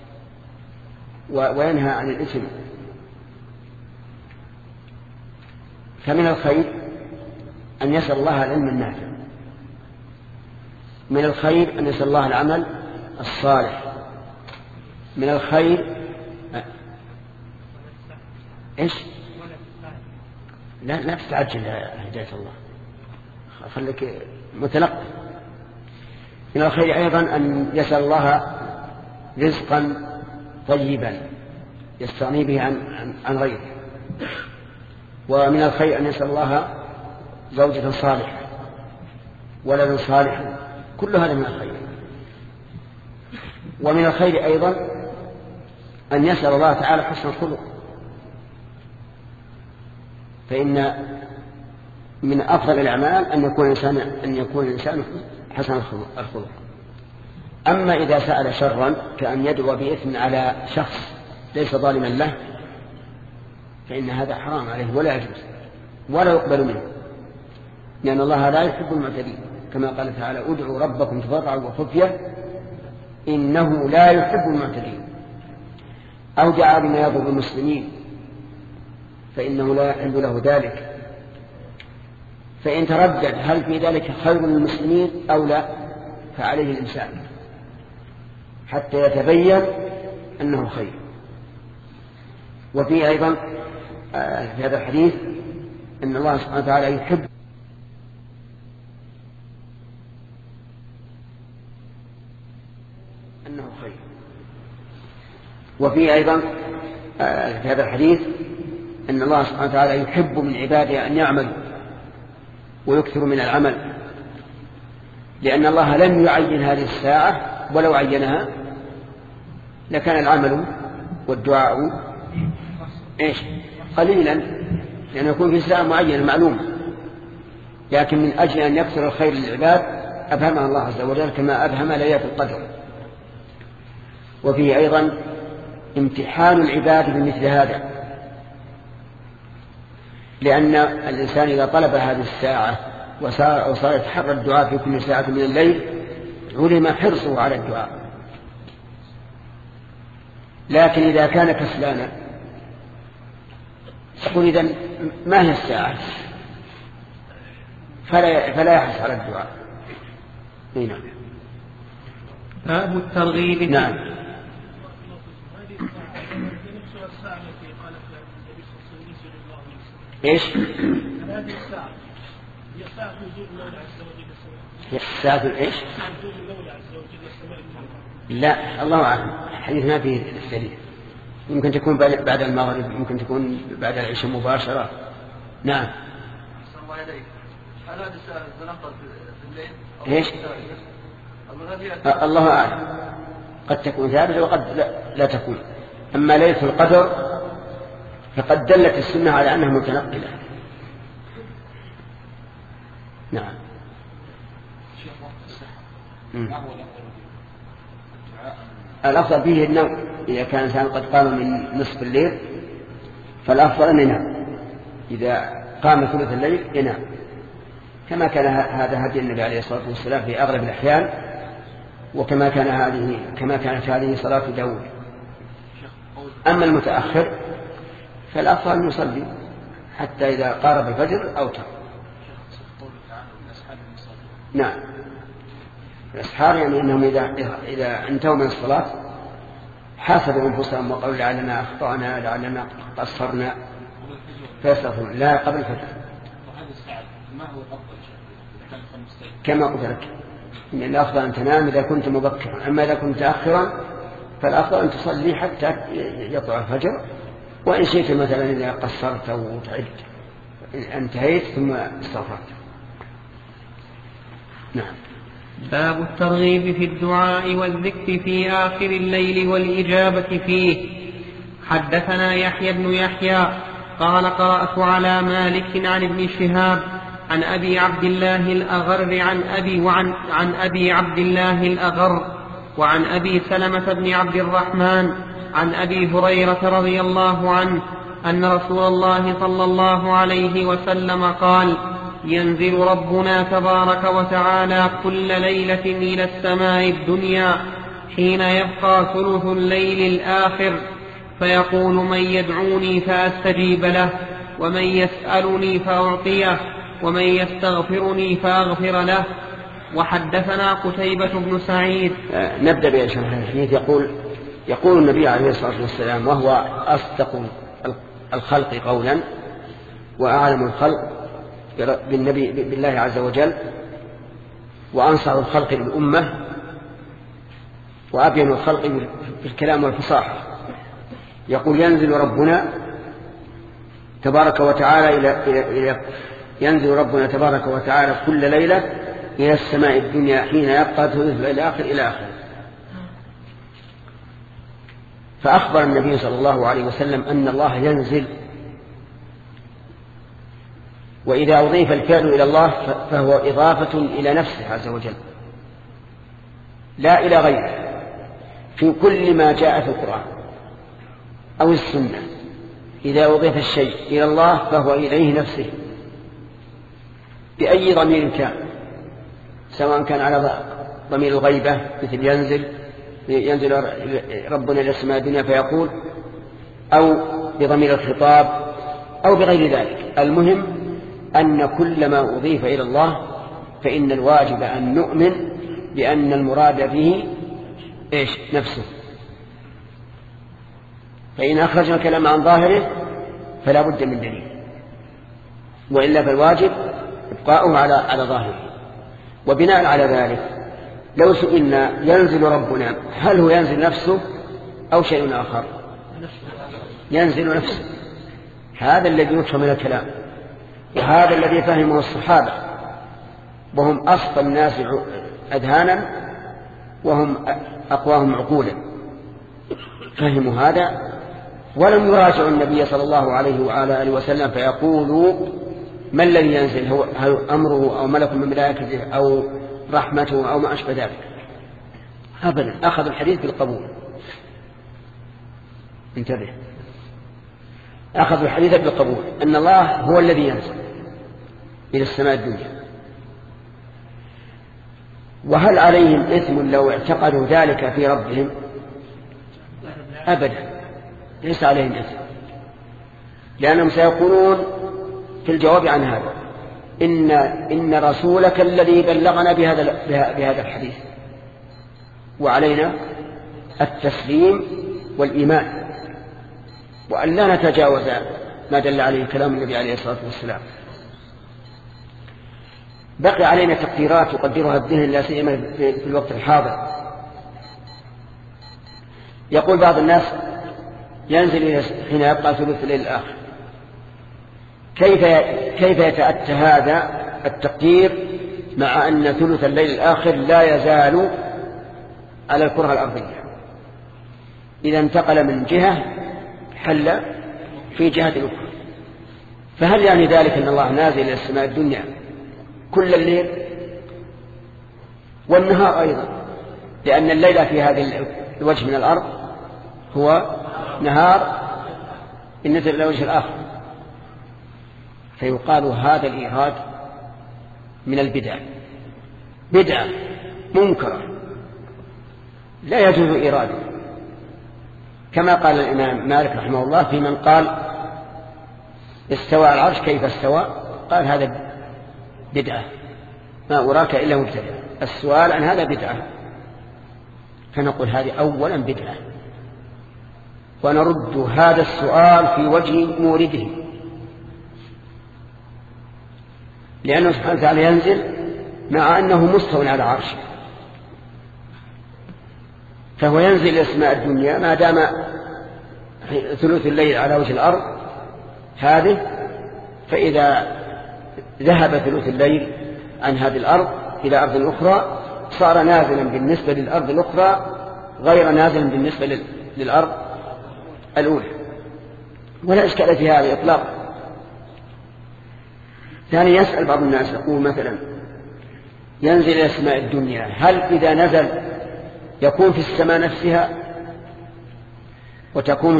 وينهى عن الإثم. فمن الخير أن يسأل الله العلم النافع، من الخير أن يسأل الله العمل الصالح، من الخير إيش؟ لا تستعجل هداية الله، خليك متلقي. من الخير أيضا أن يسأل الله رزقا طيبا يستغني به عن غيره. ومن الخير أن يسأل الله زوجة صالحة ولد صالح، كل هذا من الخير. ومن الخير أيضا أن يسأل الله تعالى حسن الخلق، فإن من أفضل الأعمال أن يكون الإنسان حسن الخلق. أما إذا سأل شرا كأن يدعو بإثم على شخص ليس ظالما له فإن هذا حرام عليه ولا يجوز ولا يقبل منه، لأن الله لا يحب المعتدين، كما قال تعالى ادعوا ربكم تضرعا وخفية إنه لا يحب المعتدين. أو دعا بما يضر المسلمين فإنه لا يحل له ذلك. فإن تردد هل في ذلك خير للمسلمين أو لا فعليه الإنسان حتى يتبين أنه خير. وفيه أيضا في هذا الحديث أن الله سبحانه وتعالى يحب أنه خير. وفيه أيضا في هذا الحديث أن الله سبحانه وتعالى يحب من عباده أن يعملوا ويكثر من العمل، لأن الله لم يعين هذه الساعة، ولو عينها لكان العمل والدعاء قليلا، لأنه يكون في ساعة معينة معلومة، لكن من أجل أن يكثر الخير للعباد أبهمها الله عز وجل كما أبهم ليلة القدر. وفيه أيضا امتحان العباد بمثل هذا، لأن الإنسان إذا طلب هذه الساعة وصار يتحرى الدعاء في كل ساعة من الليل علم حرصه على الدعاء. لكن إذا كان كسلانا يقول إذن ما هي الساعة، فلا يحرص على الدعاء. نعم. باب الترغيب. نعم. ايش؟ هذه الساعة هي ساعة وجود المولى عز وجل السماء. ساعة ايش؟ وجود المولى عز وجل السماء. لا، الله أعلم، الحديث ما فيه دليل. يمكن تكون بعد المغرب، يمكن تكون بعد العشاء مباشرة. نعم. الله عليك. هل هذه الساعة تنقل في الليل؟ ايش؟ الله أعلم، قد تكون ثابتة وقد لا تكون. أما ليلة القدر فقد دلت السنة على أنها متنقلة. نعم. الأفضل فيه النوم، إذا كان الإنسان قد قام من نصف الليل فالأفضل أن ينام، إذا قام ثلث الليل ينام، كما كان هذا هدي النبي عليه الصلاة والسلام في أغلب الأحيان، وكما كانت هذه صلاة داود. أما المتأخر فالأفضل أن يصلي حتى إذا قارب الفجر أوتر. نعم. الأسحار يعني أنهم إذا انتهوا من الصلاة حاسبوا أنفسهم وقالوا لعلنا أخطأنا لعلنا قصرنا فيستغفرون. لا، قبل الفجر. كما قلت لك إن الأفضل أن تنام إذا كنت مبكرا، أما إذا كنت متأخرا فالأفضل أن تصلي حتى يطلع الفجر، وإن شئت مثلا إذا قصرت وتعبت انتهيت ثم استغفرت. نعم. باب الترغيب في الدعاء والذكر في آخر الليل والإجابة فيه. حدثنا يحيى بن يحيى قال قرأت على مالك عن ابن شهاب عن أبي عبد الله الأغر عن أبي عبد الله الأغر وعن أبي سلمة بن عبد الرحمن عن أبي هريرة رضي الله عنه أن رسول الله صلى الله عليه وسلم قال: ينزل ربنا تبارك وتعالى كل ليلة إلى السماء الدنيا حين يبقى ثلث الليل الآخر، فيقول: من يدعوني فأستجيب له، ومن يسألني فأعطيه، ومن يستغفرني فأغفر له. وحدثنا قتيبة بن سعيد. نبدأ بشرح الحديث. يقول النبي عليه الصلاة والسلام وهو أصدق الخلق قولا وأعلم الخلق بالله عز وجل وأنصر الخلق للأمة وأبين الخلق بالكلام والفصاحة، يقول: ينزل ربنا تبارك وتعالى كل ليلة إلى السماء الدنيا حين يبقى ثلث الليل الآخر إلى آخره. فأخبر النبي صلى الله عليه وسلم أن الله ينزل، وإذا أضيف الفعل إلى الله فهو إضافة إلى نفسه عز وجل لا إلى غيره. في كل ما جاء في القرآن أو السنة إذا أضيف الشيء إلى الله فهو إليه نفسه بأي ضمير كان، سواء كان على ضمير الغيبة مثل ينزل ربنا إلى السماء الدنيا فيقول، أو بضمير الخطاب أو بغير ذلك. المهم أن كل ما أضيف إلى الله فإن الواجب أن نؤمن بأن المراد به نفسه. فإن أخرجنا الكلام عن ظاهره فلا بد من دليل، وإلا فالواجب إبقاؤه على ظاهره. وبناء على ذلك لو سئلنا ينزل ربنا هل هو ينزل نفسه أو شيء آخر؟ ينزل نفسه. هذا الذي يفهم من الكلام، وهذا الذي فهمه الصحابة وهم أصفى الناس أذهانا وهم أقواهم عقولا، فهموا هذا ولم يراجعوا النبي صلى الله عليه وعلى آله وسلم فيقولوا ما الذي ينزل، هل أمره أو ملك من ملائكته أو رحمته أو ما أشبه ذلك. أبدا، أخذ الحديث بالقبول. انتبه، أخذ الحديث بالقبول أن الله هو الذي ينزل إلى السماء الدنيا. وهل عليهم إثم لو اعتقدوا ذلك في ربهم؟ أبدا، ليس عليهم إثم، لأنهم سيقولون في الجواب عن هذا إن رسولك الذي بلغنا بهذا الحديث، وعلينا التسليم والإيمان، وأن لا نتجاوز ما دل عليه كلام النبي عليه الصلاة والسلام. بقي علينا تقديرات يقدرها الذهن لا سيما في الوقت الحاضر. يقول بعض الناس ينزل حين يبقى ثلث الليل الآخر. كيف يتأتى هذا التقدير مع أن ثلث الليل الآخر لا يزال على الكرة الأرضية؟ إذا انتقل من جهة حل في جهة أخرى. فهل يعني ذلك أن الله نازل إلى السماء الدنيا كل الليل والنهار أيضا؟ لأن الليل في هذا الوجه من الأرض هو نهار بالنسبة إلى الوجه الآخر. فيقال هذا الإيراد من البدع، بدعة منكرة لا يجوز إيراده، كما قال الإمام مالك رحمه الله في من قال استوى على العرش كيف استوى، قال هذا بدعة، ما أراك إلا مبتدع. السؤال عن هذا بدعة، فنقول هذه أولا بدعة، ونرد هذا السؤال في وجه مورده، لأنه سبحانه وتعالى ينزل مع أنه مستوى على عرشه، فهو ينزل إلى السماء الدنيا ما دام ثلث الليل على وجه الأرض هذه، فإذا ذهب ثلث الليل عن هذه الأرض إلى أرض أخرى صار نازلا بالنسبة للأرض الأخرى غير نازلا بالنسبة للأرض الأولى، ولا إشكال في هذا إطلاقا. ثاني يسأل بعض الناس يقول مثلا ينزل إلى السماء الدنيا، هل إذا نزل يكون في السماء نفسها وتكون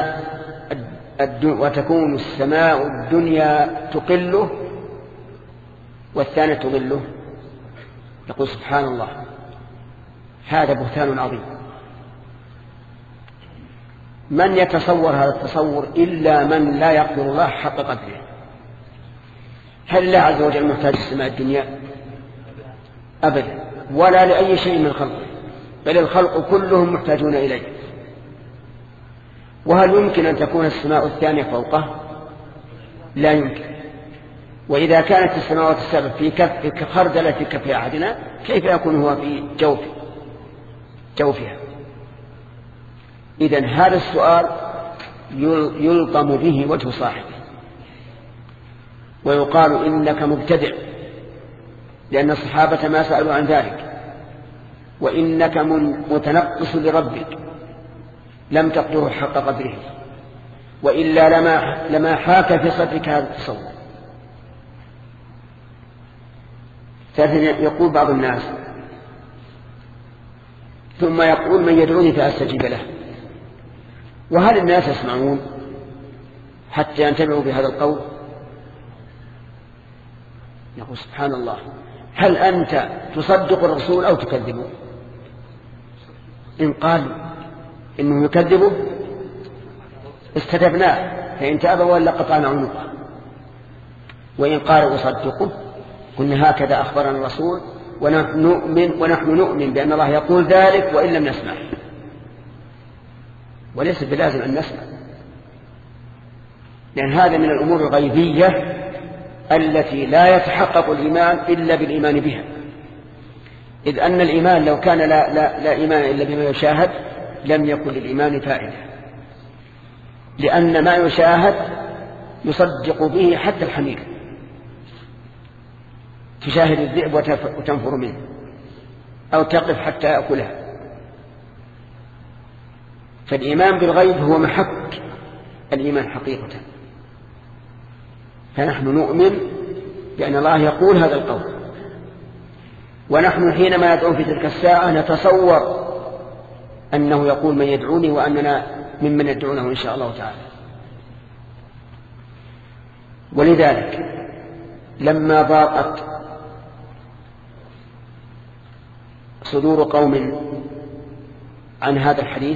السماء الدنيا تقله والثانية تظله؟ يقول سبحان الله، هذا بهتان عظيم. من يتصور هذا التصور إلا من لا يقدر الله حق قدره؟ هل الله عز وجل محتاج السماء الدنيا؟ أبدا، ولا لأي شيء من خلقه، بل الخلق كلهم محتاجون إليه. وهل يمكن أن تكون السماء الثانية فوقه؟ لا يمكن. وإذا كانت السماوات السبع في خردلة في كف أحدنا، كيف يكون هو في جوفها؟ إذن هذا السؤال يلطم به وجه صاحبه، ويقال إنك مبتدع، لأن الصحابة ما سألوا عن ذلك، وإنك متنقص لربك لم تقدره حق قدره، وإلا لما حاك في صدرك هذا التصور. ثالثا يقول بعض الناس ثم يقول من يدعوني فأستجيب له. وهل الناس يسمعون حتى ينتبهوا بهذا القول؟ يقول سبحان الله، هل أنت تصدق الرسول أو تكذبه؟ إن قال إنه يكذبه استتبناه، فإن تاب ولا قطعنا عنقه. وإن قال أصدقه قلنا هكذا أخبرنا الرسول ونحن نؤمن بأن الله يقول ذلك وإن لم نسمع، وليس بلازم أن نسمع، لأن هذا من الأمور الغيبية التي لا يتحقق الإيمان إلا بالإيمان بها، إذ أن الإيمان لو كان لا إيمان إلا بما يشاهد لم يكن للإيمان فائدة، لأن ما يشاهد يصدق به حتى الحمير، تشاهد الذئب وتنفر منه أو تقف حتى يأكلها. فالإيمان بالغيب هو محك الإيمان حقيقة. فنحن نؤمن بأن الله يقول هذا القول، ونحن حينما ندعو في تلك الساعة نتصور أنه يقول من يدعوني وأننا ممن يدعونه إن شاء الله تعالى. ولذلك لما ضاقت صدور قوم عن هذا الحديث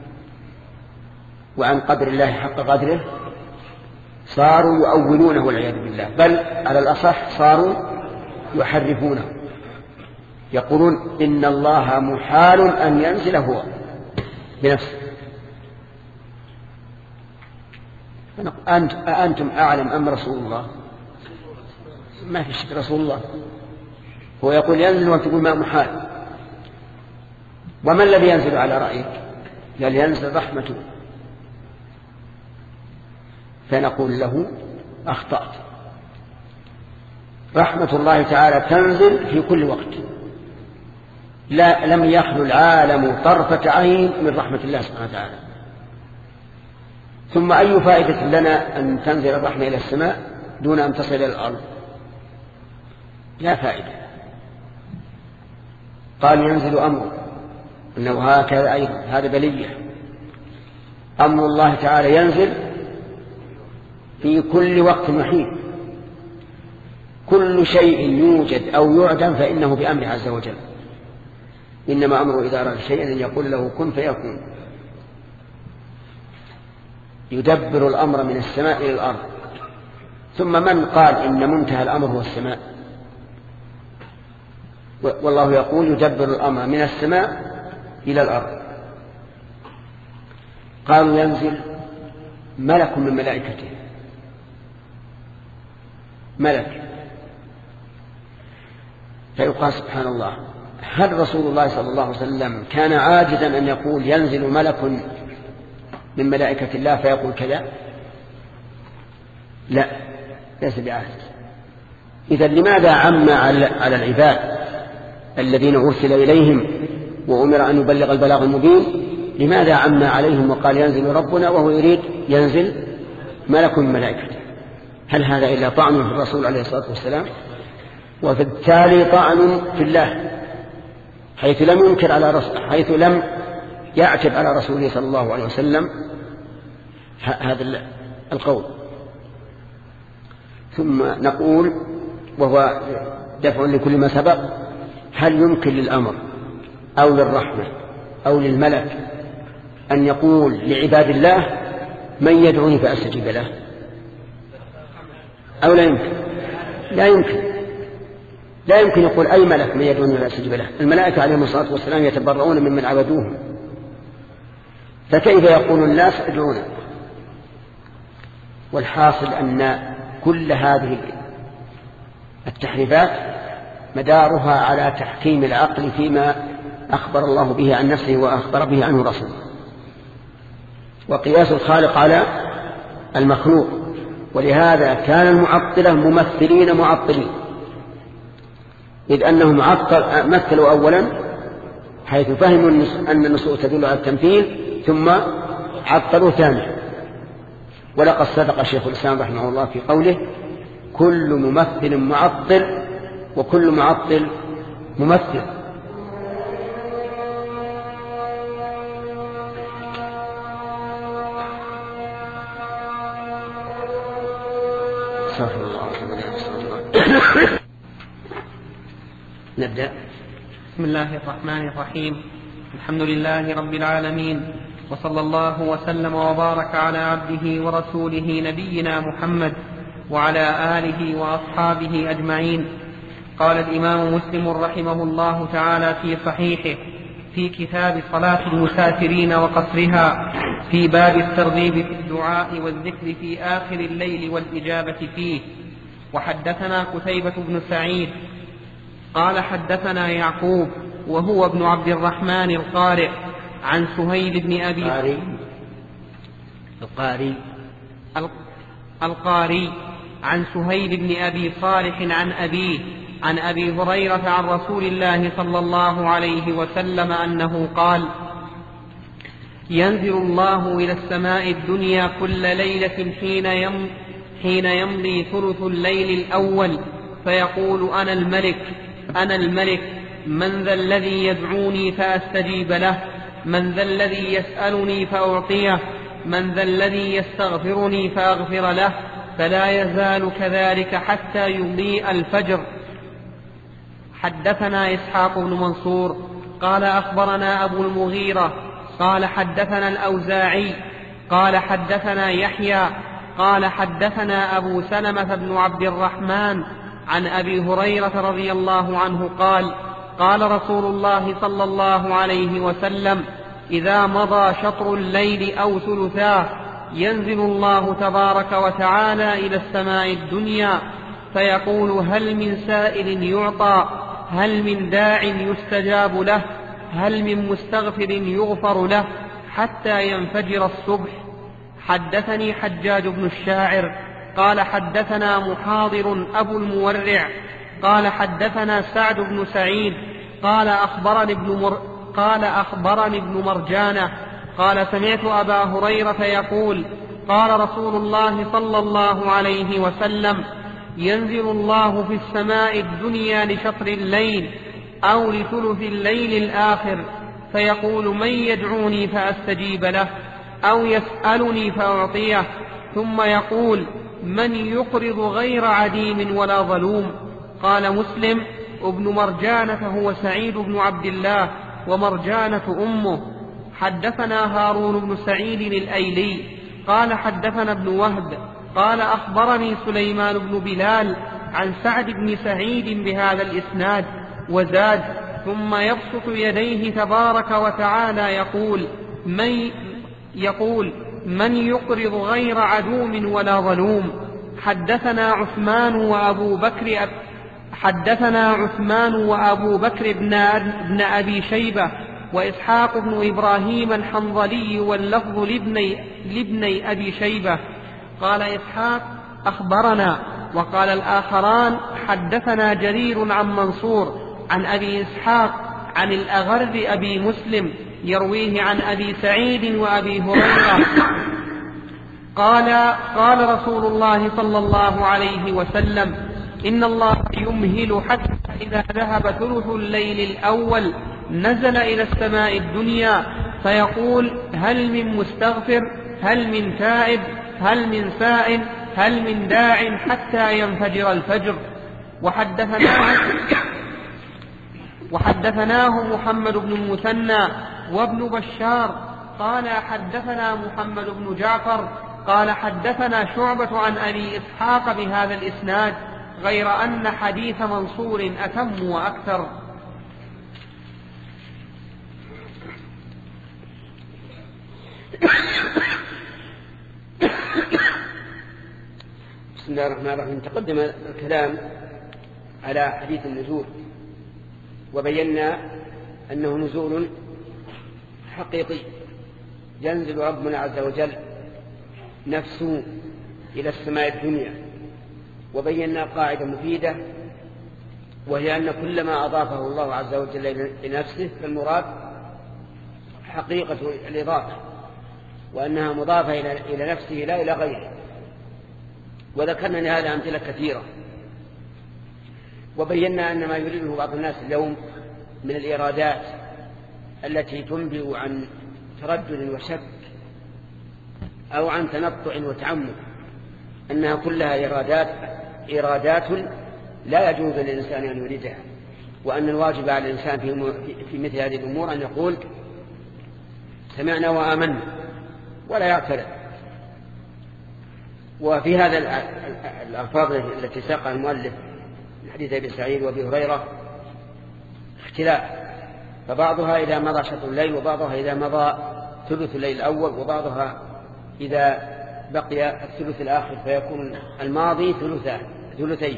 وعن قدر الله حق قدره صاروا يؤولونه والعياذ بالله، بل على الأصح صاروا يحرفونه، يقولون إن الله محال أن ينزل هو بنفسه. أأنتم أعلم أم رسول الله؟ ما في شك رسول الله، هو يقول ينزل وتقول ما محال. وما الذي ينزل على رأيك؟ قال ينزل رحمته. فنقول له أخطأت، رحمة الله تعالى تنزل في كل وقت، لم يخلو العالم طرفة عين من رحمة الله سبحانه وتعالى. ثم أي فائدة لنا أن تنزل الرحمة إلى السماء دون أن تصل إلى الأرض؟ لا فائدة. قال ينزل أمره، إنه هكذا أيضا هذا بلية. أمر الله تعالى ينزل في كل وقت وحين، كل شيء يوجد أو يعدم فإنه بأمر عز وجل، إنما أمره إذا أراد شيئا أن يقول له كن فيكون. يدبر الأمر من السماء إلى الأرض. ثم من قال إن منتهى الأمر هو السماء؟ والله يقول يدبر الأمر من السماء إلى الأرض. قالوا ينزل ملك من ملائكته، ملك. فيقال سبحان الله، هل رسول الله صلى الله عليه وسلم كان عاجزا أن يقول ينزل ملك من ملائكة الله فيقول كذا؟ لا، ليس بعاجز. إذا لماذا عم على العباد الذين أرسل إليهم وأمر أن يبلغ البلاغ المبين؟ لماذا عم عليهم وقال ينزل ربنا وهو يريد ينزل ملك من ملائكته؟ هل هذا إلا طعن في الرسول عليه الصلاة والسلام؟ وبالتالي طعن في الله، حيث لم ينكر حيث لم يعتب على رسوله صلى الله عليه وسلم هذا القول. ثم نقول، وهو دفع لكل ما سبق، هل يمكن للأمر أو للرحمة أو للملك أن يقول لعباد الله من يدعوني فأستجيب له؟ أو لا يمكن؟ لا يمكن يقول أي ملك من يدعوني فأستجيب له. الملائكة عليهم الصلاة والسلام يتبرؤون ممن عبدوهم، فكيف يقول الناس ادعونا؟ والحاصل أن كل هذه التحريفات مدارها على تحكيم العقل فيما أخبر الله به عن نفسه وأخبر به عنه رسوله، وقياس الخالق على المخلوق. ولهذا كان المعطلة ممثلين معطلين، إذ أنهم مثلوا أولا حيث فهموا أن النصوص تدل على التمثيل، ثم عطلوا ثانيا. ولقد صدق شيخ الإسلام رحمه الله في قوله كل ممثل معطل وكل معطل ممثل. نبدأ. بسم الله الرحمن الرحيم. الحمد لله رب العالمين، وصلى الله وسلم وبارك على عبده ورسوله نبينا محمد وعلى آله وأصحابه أجمعين. قال الإمام مسلم رحمه الله تعالى في صحيحه في كتاب صلاة المسافرين وقصرها في باب الترغيب في الدعاء والذكر في آخر الليل والإجابة فيه. وحدثنا قتيبة بن سعيد قال حدثنا يعقوب وهو ابن عبد الرحمن القارئ عن سهيل بن أبي القاري عن سهيل بن أبي صالح عن أبيه عن أبي هريرة عن رسول الله صلى الله عليه وسلم أنه قال: ينزل الله إلى السماء الدنيا كل ليلة حين يمضي ثلث الليل الأول فيقول: أنا الملك من ذا الذي يدعوني فأستجيب له، من ذا الذي يسألني فأعطيه، من ذا الذي يستغفرني فأغفر له، فلا يزال كذلك حتى يضيء الفجر. حدثنا إسحاق بن منصور قال أخبرنا أبو المغيرة قال حدثنا الأوزاعي قال حدثنا يحيى قال حدثنا أبو سلمة بن عبد الرحمن عن أبي هريرة رضي الله عنه قال: قال رسول الله صلى الله عليه وسلم: إذا مضى شطر الليل أو ثلثاه ينزل الله تبارك وتعالى إلى السماء الدنيا فيقول: هل من سائل يعطى، هل من داع يستجاب له، هل من مستغفر يغفر له، حتى ينفجر الصبح. حدثني حجاج بن الشاعر قال حدثنا محاضر أبو المورع قال حدثنا سعد بن سعيد قال أخبرني ابن مرجانة قال: سمعت أبا هريرة يقول: قال رسول الله صلى الله عليه وسلم: ينزل الله في السماء الدنيا لشطر الليل أو لثلث الليل الآخر فيقول: من يدعوني فأستجيب له، أو يسألني فأعطيه، ثم يقول: من يقرض غير عديم ولا ظلوم. قال مسلم: ابن مرجانة هو سعيد بن عبد الله ومرجانة أمه. حدثنا هارون بن سعيد الأيلي قال حدثنا ابن وهب قال أخبرني سليمان بن بلال عن سعد بن سعيد بهذا الإسناد وزاد: ثم يبسط يديه تبارك وتعالى يقول: من يقرض غير عدوم ولا ظلوم. حدثنا عثمان وأبو بكر بن أبي شيبة وإسحاق بن إبراهيم الحنظلي واللفظ لابني أبي شيبة. قال إسحاق: أخبرنا. وقال الآخران: حدثنا جرير عن منصور عن أبي إسحاق عن الأغر أبي مسلم يرويه عن أبي سعيد وأبي هريرة قال رسول الله صلى الله عليه وسلم: إن الله يمهل حتى إذا ذهب ثلث الليل الأول نزل إلى السماء الدنيا فيقول: هل من مستغفر، هل من تائب، هل من سائل، هل من داع، حتى ينفجر الفجر. وحدثناه محمد بن المثنى وابن بشار قال حدثنا محمد بن جعفر قال حدثنا شعبة عن أبي إسحاق بهذا الإسناد، غير أن حديث منصور أتم وأكثر. بسم الله الرحمن الرحيم. تقدم الكلام على حديث النزول، وبينا أنه نزول حقيقي، ينزل ربنا عز وجل نفسه إلى السماء الدنيا. وبينا قاعدة مفيدة، وهي أن كل ما أضافه الله عز وجل لنفسه فالمراد حقيقة الإضافة، وأنها مضافة إلى نفسه لا إلى غيره. وذكرنا لهذا أمثلة كثيرة. وبينا أن ما يريده بعض الناس اليوم من الإرادات التي تنبئ عن تردد وشك أو عن تنطع وتعمد، أنها كلها إرادات لا يجوز للإنسان أن يريدها، وأن الواجب على الإنسان في مثل هذه الأمور أن يقول: سمعنا وآمنا ولا يعترض. وفي هذا الألفاظ التي ساقها المؤلف من حديث أبي سعيد وأبي هريرة اختلاف، فبعضها إذا مضى شطر الليل، وبعضها إذا مضى ثلث الليل الأول، وبعضها إذا بقي الثلث الآخر فيكون الماضي ثلثين.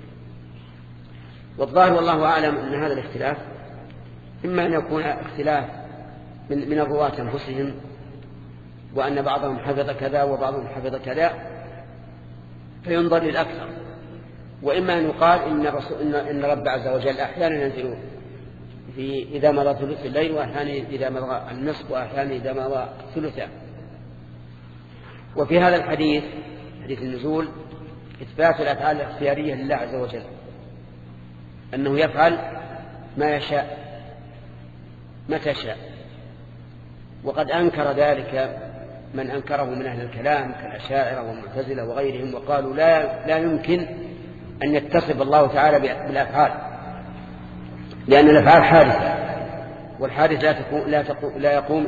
والظاهر والله أعلم أن هذا الاختلاف إما أن يكون اختلاف من الرواة أنفسهم، وأن بعضهم حفظ كذا وبعضهم حفظ كذا فينظر للأكثر، وإما أن يقال إن رب عز وجل أحيانا ينزل إذا مضى ثلث الليل، وأحيانا إذا مضى النصف، وأحيانا إذا مضى ثلثان. وفي هذا الحديث حديث النزول إثبات الأفعال الاختيارية لله عز وجل، أنه يفعل ما يشاء متى شاء. وقد أنكر ذلك من أنكره من أهل الكلام كالأشاعرة والمعتزلة وغيرهم، وقالوا لا يمكن أن يتصف الله تعالى بالأفعال، لأن الأفعال حادثة، والحادث لا يقوم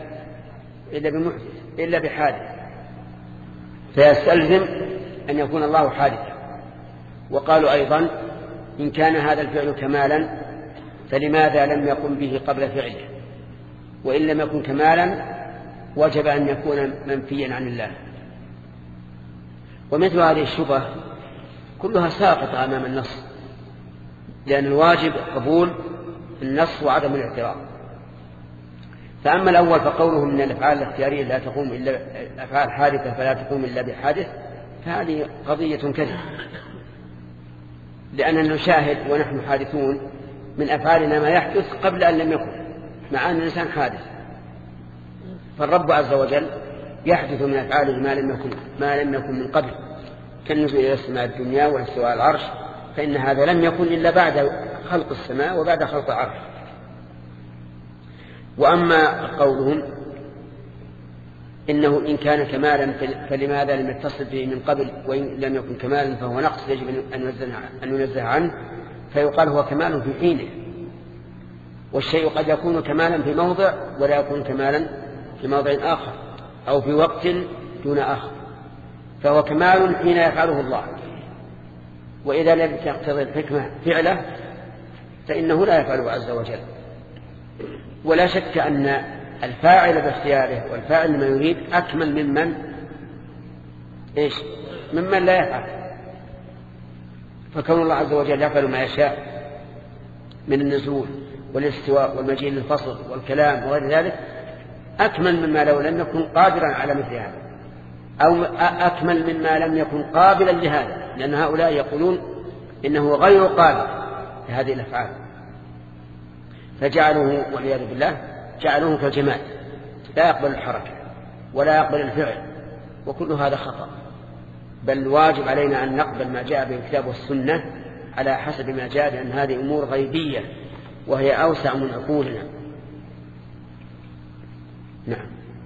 إلا بحادث، فيستلزم أن يكون الله حادثا. وقالوا أيضا إن كان هذا الفعل كمالا فلماذا لم يقم به قبل فعله، وإن لم يكن كمالا وجب أن يكون منفيا عن الله. ومثل هذه الشبهة كلها ساقطة أمام النص، لأن الواجب قبول النص وعدم الاعتراض. فأما الأول فقوله من الأفعال الاختيارية لا تقوم إلا أفعال حادثة فلا تقوم إلا بحادث، فهذه قضية كذب، لأننا نشاهد ونحن حادثون من أفعالنا ما يحدث قبل أن لم يكن، مع أن الإنسان حادث. فالرب عز وجل يحدث من أفعاله ما لم يكن من قبل، كالنزول إلى السماء الدنيا والاستواء العرش، فإن هذا لم يكن إلا بعد خلق السماء وبعد خلق العرش. وأما قولهم إنه إن كان كمالا فلماذا لم يتصل به من قبل، وإن لم يكن كمالا فهو نقص يجب أن ينزه عنه، فيقال هو كمال في حينه، والشيء قد يكون كمالا في موضع ولا يكون كمالا في موضع آخر، أو في وقت دون آخر، فهو كمال حين يفعله الله. وإذا لم تقتضي الحكمة فعله فإنه لا يفعله عز وجل. ولا شك أن الفاعل باختياره والفاعل ما يريد أكمل ممن لا يفعل. فكون الله عز وجل يفعل ما يشاء من النزول والاستواء والمجيء للفصل والكلام وغير ذلك أكمل مما لو لم يكن قادرا على مثل هذا، أو أكمل مما لم يكن قابلا لهذا، لأن هؤلاء يقولون إنه غير قابل لهذه الأفعال، فجعلوه والعياذ بالله جعلوه كالجماد لا يقبل الحركة ولا يقبل الفعل، وكل هذا خطأ. بل واجب علينا أن نقبل ما جاء به الكتاب والسنة على حسب ما جاء، لأن هذه أمور غيبية وهي أوسع من عقولنا. نعم.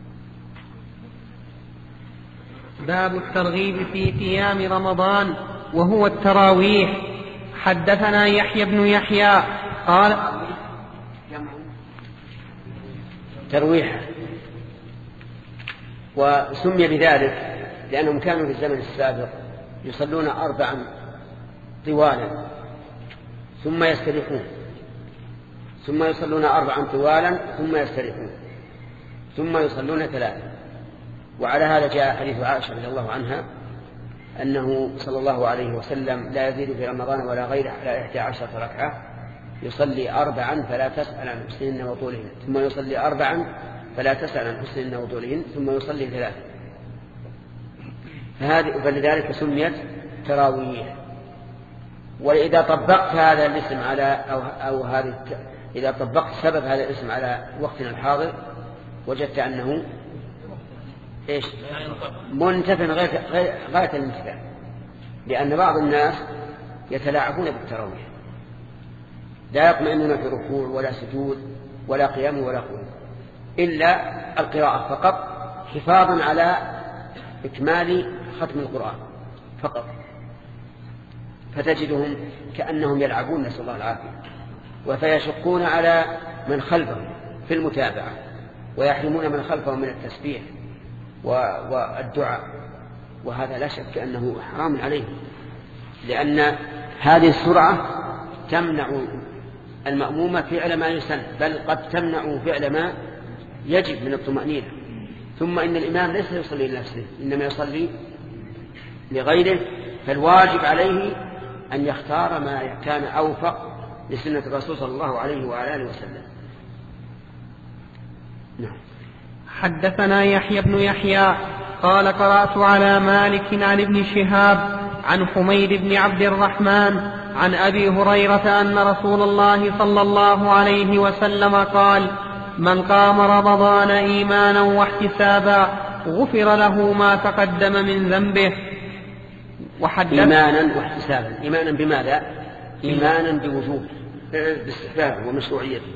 باب الترغيب في قيام رمضان وهو التراويح. حدثنا يحيى بن يحيى قال ترويح، وسمي بذلك لأنهم كانوا في الزمن السابق يصلون 4 طوالا ثم يستريحون، ثم يصلون 4 طوالا ثم يستريحون، ثم يصلون 3. وعلى هذا جاء حديث عائشة رضي الله عنها أنه صلى الله عليه وسلم لا يزيد في رمضان ولا غيره على 11 ركعة، يصلي 4 فلا تسأل عن حسنهن وطولهن، ثم يصلي 4 فلا تسأل عن حسنهن وطولهن، ثم يصلي 3. فلذلك سميت تراويح. وإذا طبقت هذا الاسم على إذا طبقت سبب هذا الاسم على وقتنا الحاضر وجدت أنه منتفع غاية الانتفاع، لأن بعض الناس يتلاعبون بالتراويح، لا يطمئنون في ركوع ولا سجود ولا قيام ولا قعود، إلا القراءة فقط، حفاظا على إكمال ختم القرآن فقط. فتجدهم كأنهم يلعبون، نسأل الله العافية، وفيشقون على من خلفهم في المتابعة، ويحرمون من خلفهم من التسبيح والدعاء، وهذا لا شك أنه حرام عليهم، لأن هذه السرعة تمنع المأموم فعل ما يسن، بل قد تمنع فعل ما يجب من الطمأنينة. ثم إن الإمام ليس يصلي لنفسه، إنما يصلي لغيره، فالواجب عليه أن يختار ما كان أوفق لسنة الرسول صلى الله عليه وعلى آله وسلم. نعم. حدثنا يحيى بن يحيى قال قرأت على مالك عن ابن شهاب عن حميد بن عبد الرحمن عن أبي هريرة أن رسول الله صلى الله عليه وسلم قال: من قام رمضان إيمانا واحتسابا غفر له ما تقدم من ذنبه. إيمانا واحتسابا، إيمانا بماذا؟ إيمانا بوجوب باستحباب ومشروعيته،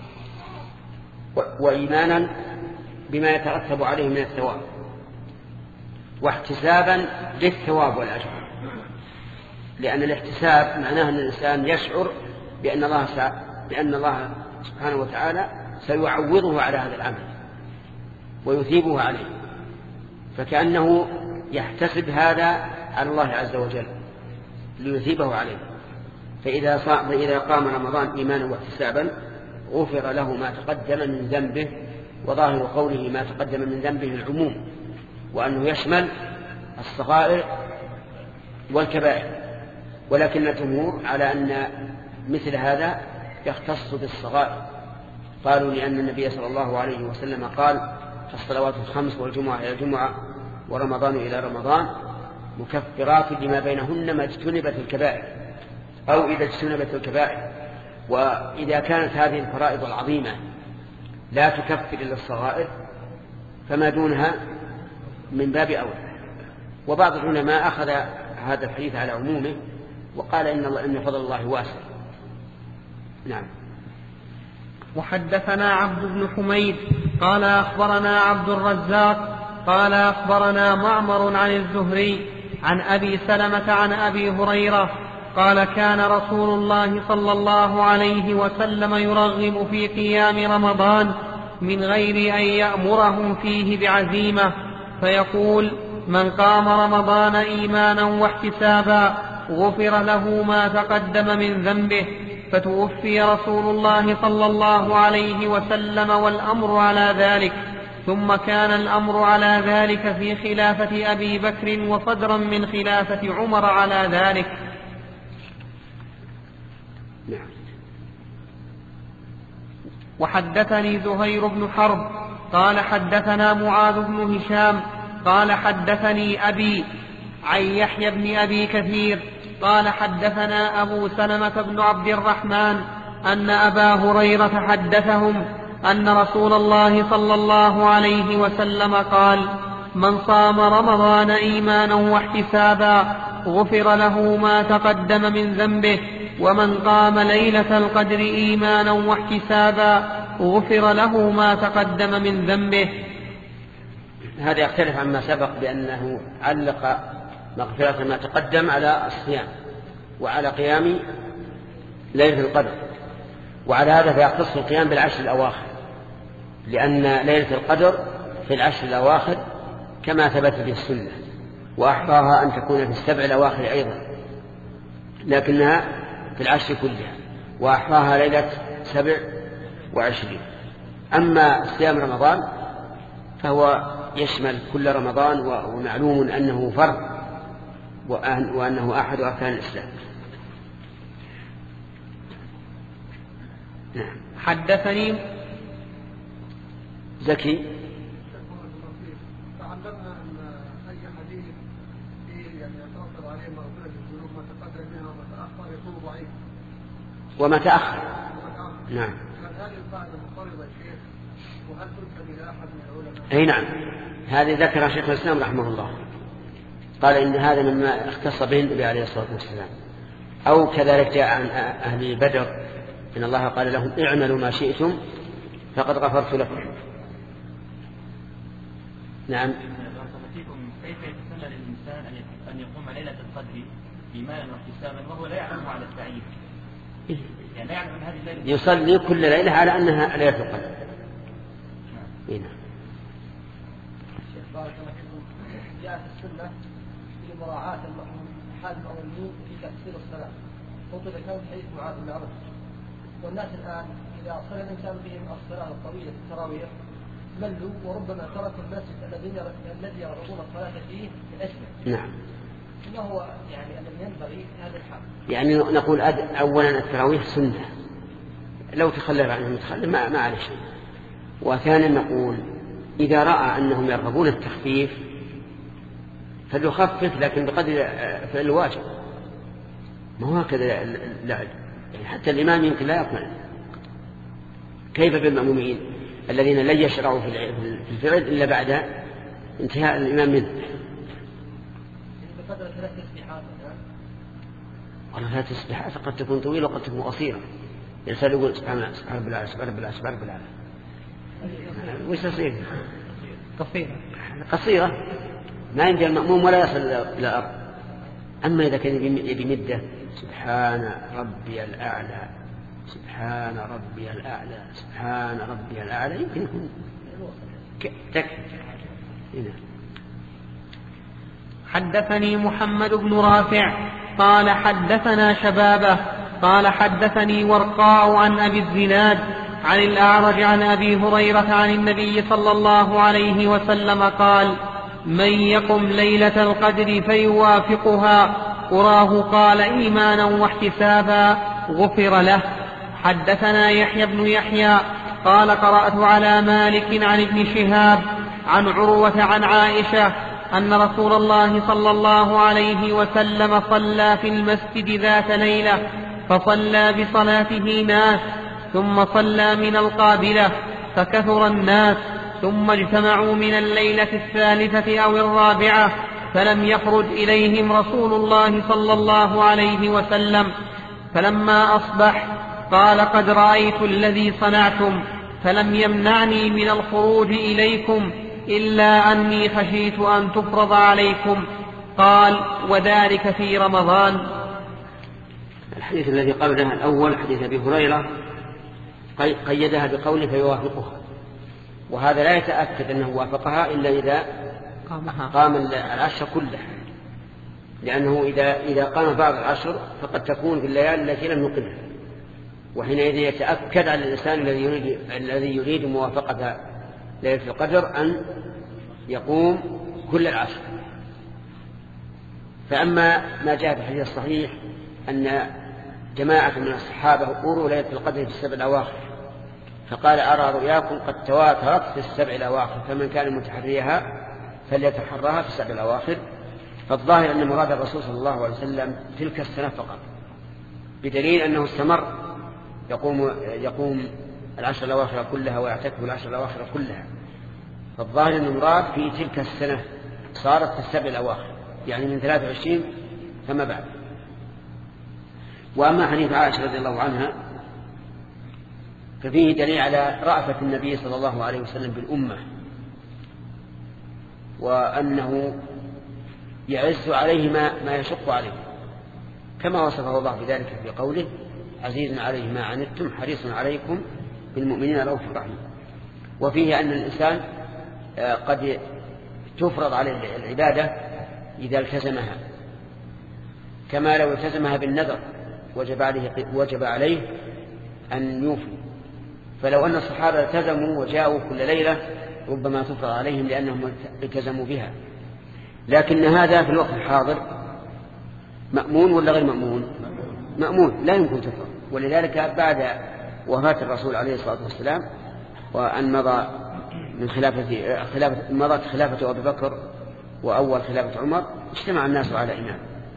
وإيمانا بما يترتب عليه من الثواب، واحتسابا للثواب والأجر، لأن الاحتساب معناه أن الإنسان يشعر بأن الله سبحانه وتعالى سيعوضه على هذا العمل ويثيبه عليه، فكأنه يحتسب هذا على الله عز وجل ليثيبه عليه. فإذا قام رمضان إيمانا واحتسابا غفر له ما تقدم من ذنبه، وظاهر قوله ما تقدم من ذنبه العموم، وأنه يشمل الصغائر والكبائر، ولكن الجمهور على أن مثل هذا يختص بالصغائر، قالوا لأن النبي صلى الله عليه وسلم قال: الصلوات الخمس والجمعة إلى الجمعة ورمضان إلى رمضان مكفرات لما بينهن ما اجتنبت الكبائر، أو إذا اجتنبت الكبائر. وإذا كانت هذه الفرائض العظيمة لا تكفر إلا الصغائر فما دونها من باب أولى. وبعض العلماء أخذ هذا الحديث على عمومه وقال إن فضل الله واسع. نعم. وحدثنا عبد بن حميد قال أخبرنا عبد الرزاق قال أخبرنا معمر عن الزهري عن أبي سلمة عن أبي هريرة قال: كان رسول الله صلى الله عليه وسلم يرغب في قيام رمضان من غير أن يأمرهم فيه بعزيمة، فيقول: من قام رمضان إيمانا واحتسابا غفر له ما تقدم من ذنبه. فتوفي رسول الله صلى الله عليه وسلم والأمر على ذلك، ثم كان الأمر على ذلك في خلافة أبي بكر وصدرا من خلافة عمر على ذلك. وحدثني زهير بن حرب قال حدثنا معاذ بن هشام قال حدثني أبي عن يحيى بن أبي كثير قال حدثنا أبو سلمة بن عبد الرحمن أن أبا هريرة حدثهم أن رسول الله صلى الله عليه وسلم قال: من صام رمضان إيمانا واحتسابا غفر له ما تقدم من ذنبه، ومن قام ليلة القدر إيمانا واحتسابا غفر له ما تقدم من ذنبه. هذا يختلف عما سبق بأنه علق مغفرة ما تقدم على الصيام وعلى قيام ليلة القدر، وعلى هذا فيختص القيام بالعشر الأواخر، لأن ليلة القدر في العشر الأواخر كما ثبت في السنة، وأحراها أن تكون في السبع الأواخر أيضا، لكنها في العشر كلها، وأحراها ليلة 27. أما صيام رمضان فهو يشمل كل رمضان، ومعلوم أنه فرض وأنه أحد أركان الإسلام. نعم. حدثني زكي تعلمنا أن أي حديث يتوفر عليه مغفرة الذنوب ما تقدم منها وما تأخر يكون ضعيف. وما تأخر. نعم. هذه القاعدة مضطردة شيخ، وهل تنسب إلى أحد من العلماء؟ أي نعم، هذه ذكر شيخ الإسلام رحمه الله، قال إن هذا مما اختص به النبي عليه الصلاة والسلام. أو كذلك جاء عن أهل بدر إن الله قال لهم: اعملوا ما شئتم فقد غفرت لكم. نعم. كيف يتسنى للإنسان أن يقوم ليلة القدر إيمانا واحتسابا وهو لا يعلم على التعيين؟ يعني لا يعلم أن هذه الليلة يصلي كل ليلة على أنها ليلة القدر، هنا. شيخ بارك الله فيكم، جاءت السنة في مراعاة حال المؤمنين في تفسير الصلاة، قلت ذكرت حديث معاذ بن عمرو، والناس الآن إذا صلى الإنسان بهم الصلاة الطويلة التراويح ملوا وربما تركوا المسجد الذي يرغبون الصلاة فيه من أجله. نعم. ما هو يعني الذي ينبغي هذا الحال؟ يعني نقول أولا التراويح سنة، لو تخلف عنهم متخلف ما عليه شيء. وثانيا نقول إذا رأى أنهم يرغبون التخفيف فليخفف، لكن بقدر فعل الواجب. ما هو هكذا، لا يعني حتى الإمام يمكن لا يقبل. كيف بالمأمومين الذين لن يشرعوا في الفعل إلا بعد انتهاء الإمام منه؟ بقدر 3 تسبيحات. والله 3 تسبيحات قد تكون طويلة وقد تكون قصيرة. الإنسان يقول سبحان الله سبحان رب العالى سبحان رب العالى سبحان رب العالى، وش تصير؟ قصيرة ما ينتهي المأموم ولا يصل إلى الأرض. أما إذا كان يبي مدة سبحان ربي الأعلى سبحان ربي الأعلى سبحان ربي الأعلى يمكن يكون تكفي. حدثني محمد بن رافع قال حدثنا شبابه قال حدثني ورقاء عن أبي الزناد عن الأعرج عن أبي هريرة عن النبي صلى الله عليه وسلم قال: من يقم ليلة القدر فيوافقها أراه قال إيمانا واحتسابا غفر له. حدثنا يحيى بن يحيى قال قرأت على مالك عن ابن شهاب عن عروة عن عائشة أن رسول الله صلى الله عليه وسلم صلى في المسجد ذات ليلة فصلى بصلاته ناس ثم صلى من القابلة فكثر الناس ثم اجتمعوا من الليلة 3 أو 4 فلم يخرج إليهم رسول الله صلى الله عليه وسلم. فلما أصبح قال قد رأيت الذي صنعتم فلم يمنعني من الخروج إليكم إلا أني خشيت أن تفرض عليكم. قال: وذلك في رمضان. الحديث الذي قبلها الأول حديث أبي هريرة قيدها بقوله فيوافقها، وهذا لا يتأكد أنه وافقها إلا إذا قام العشر كلها، لأنه إذا قام بعض العشر فقد تكون في الليالي التي لم نقمها، وحينئذ يتأكد على الإنسان الذي يريد موافقة ليلة القدر أن يقوم كل العشر. فأما ما جاء في الحديث الصحيح أن جماعة من الصحابة أروا ليلة القدر في 7 الأواخر، فقال: أرى رؤياكم قد تواترت في 7 الأواخر، فمن كان متحريها فليتحراها في 7 الأواخر. فالظاهر أن مراد الرسول صلى الله عليه وسلم تلك السنة فقط، بدليل أنه استمر يقوم 10 الأواخر كلها ويعتكف 10 الأواخر كلها. فالظاهر أن المراد في تلك السنة صارت في 7 الأواخر، يعني من 23 فما بعد. وأما حديث عائشة رضي الله عنها ففيه دليل على رأفة النبي صلى الله عليه وسلم بالأمة، وأنه يعز عليه ما يشق عليه، كما وصفه الله بذلك في قوله: عزيز عليه ما عنتم حريص عليكم بالمؤمنين رؤوف رحيم. وفيه أن الإنسان قد تفرض عليه العبادة إذا التزمها، كما لو التزمها بالنذر وجب عليه أن يوفي. فلو أن الصحابة التزموا وجاءوا كل ليلة ربما تفرض عليهم لأنهم التزموا بها. لكن هذا في الوقت الحاضر مأمون ولا غير مأمون؟ مأمون، لا يمكن تفرض. ولذلك بعد وفاة الرسول عليه الصلاة والسلام وأن مضت خلافة أبي بكر وأول خلافة عمر اجتمع الناس على إمام.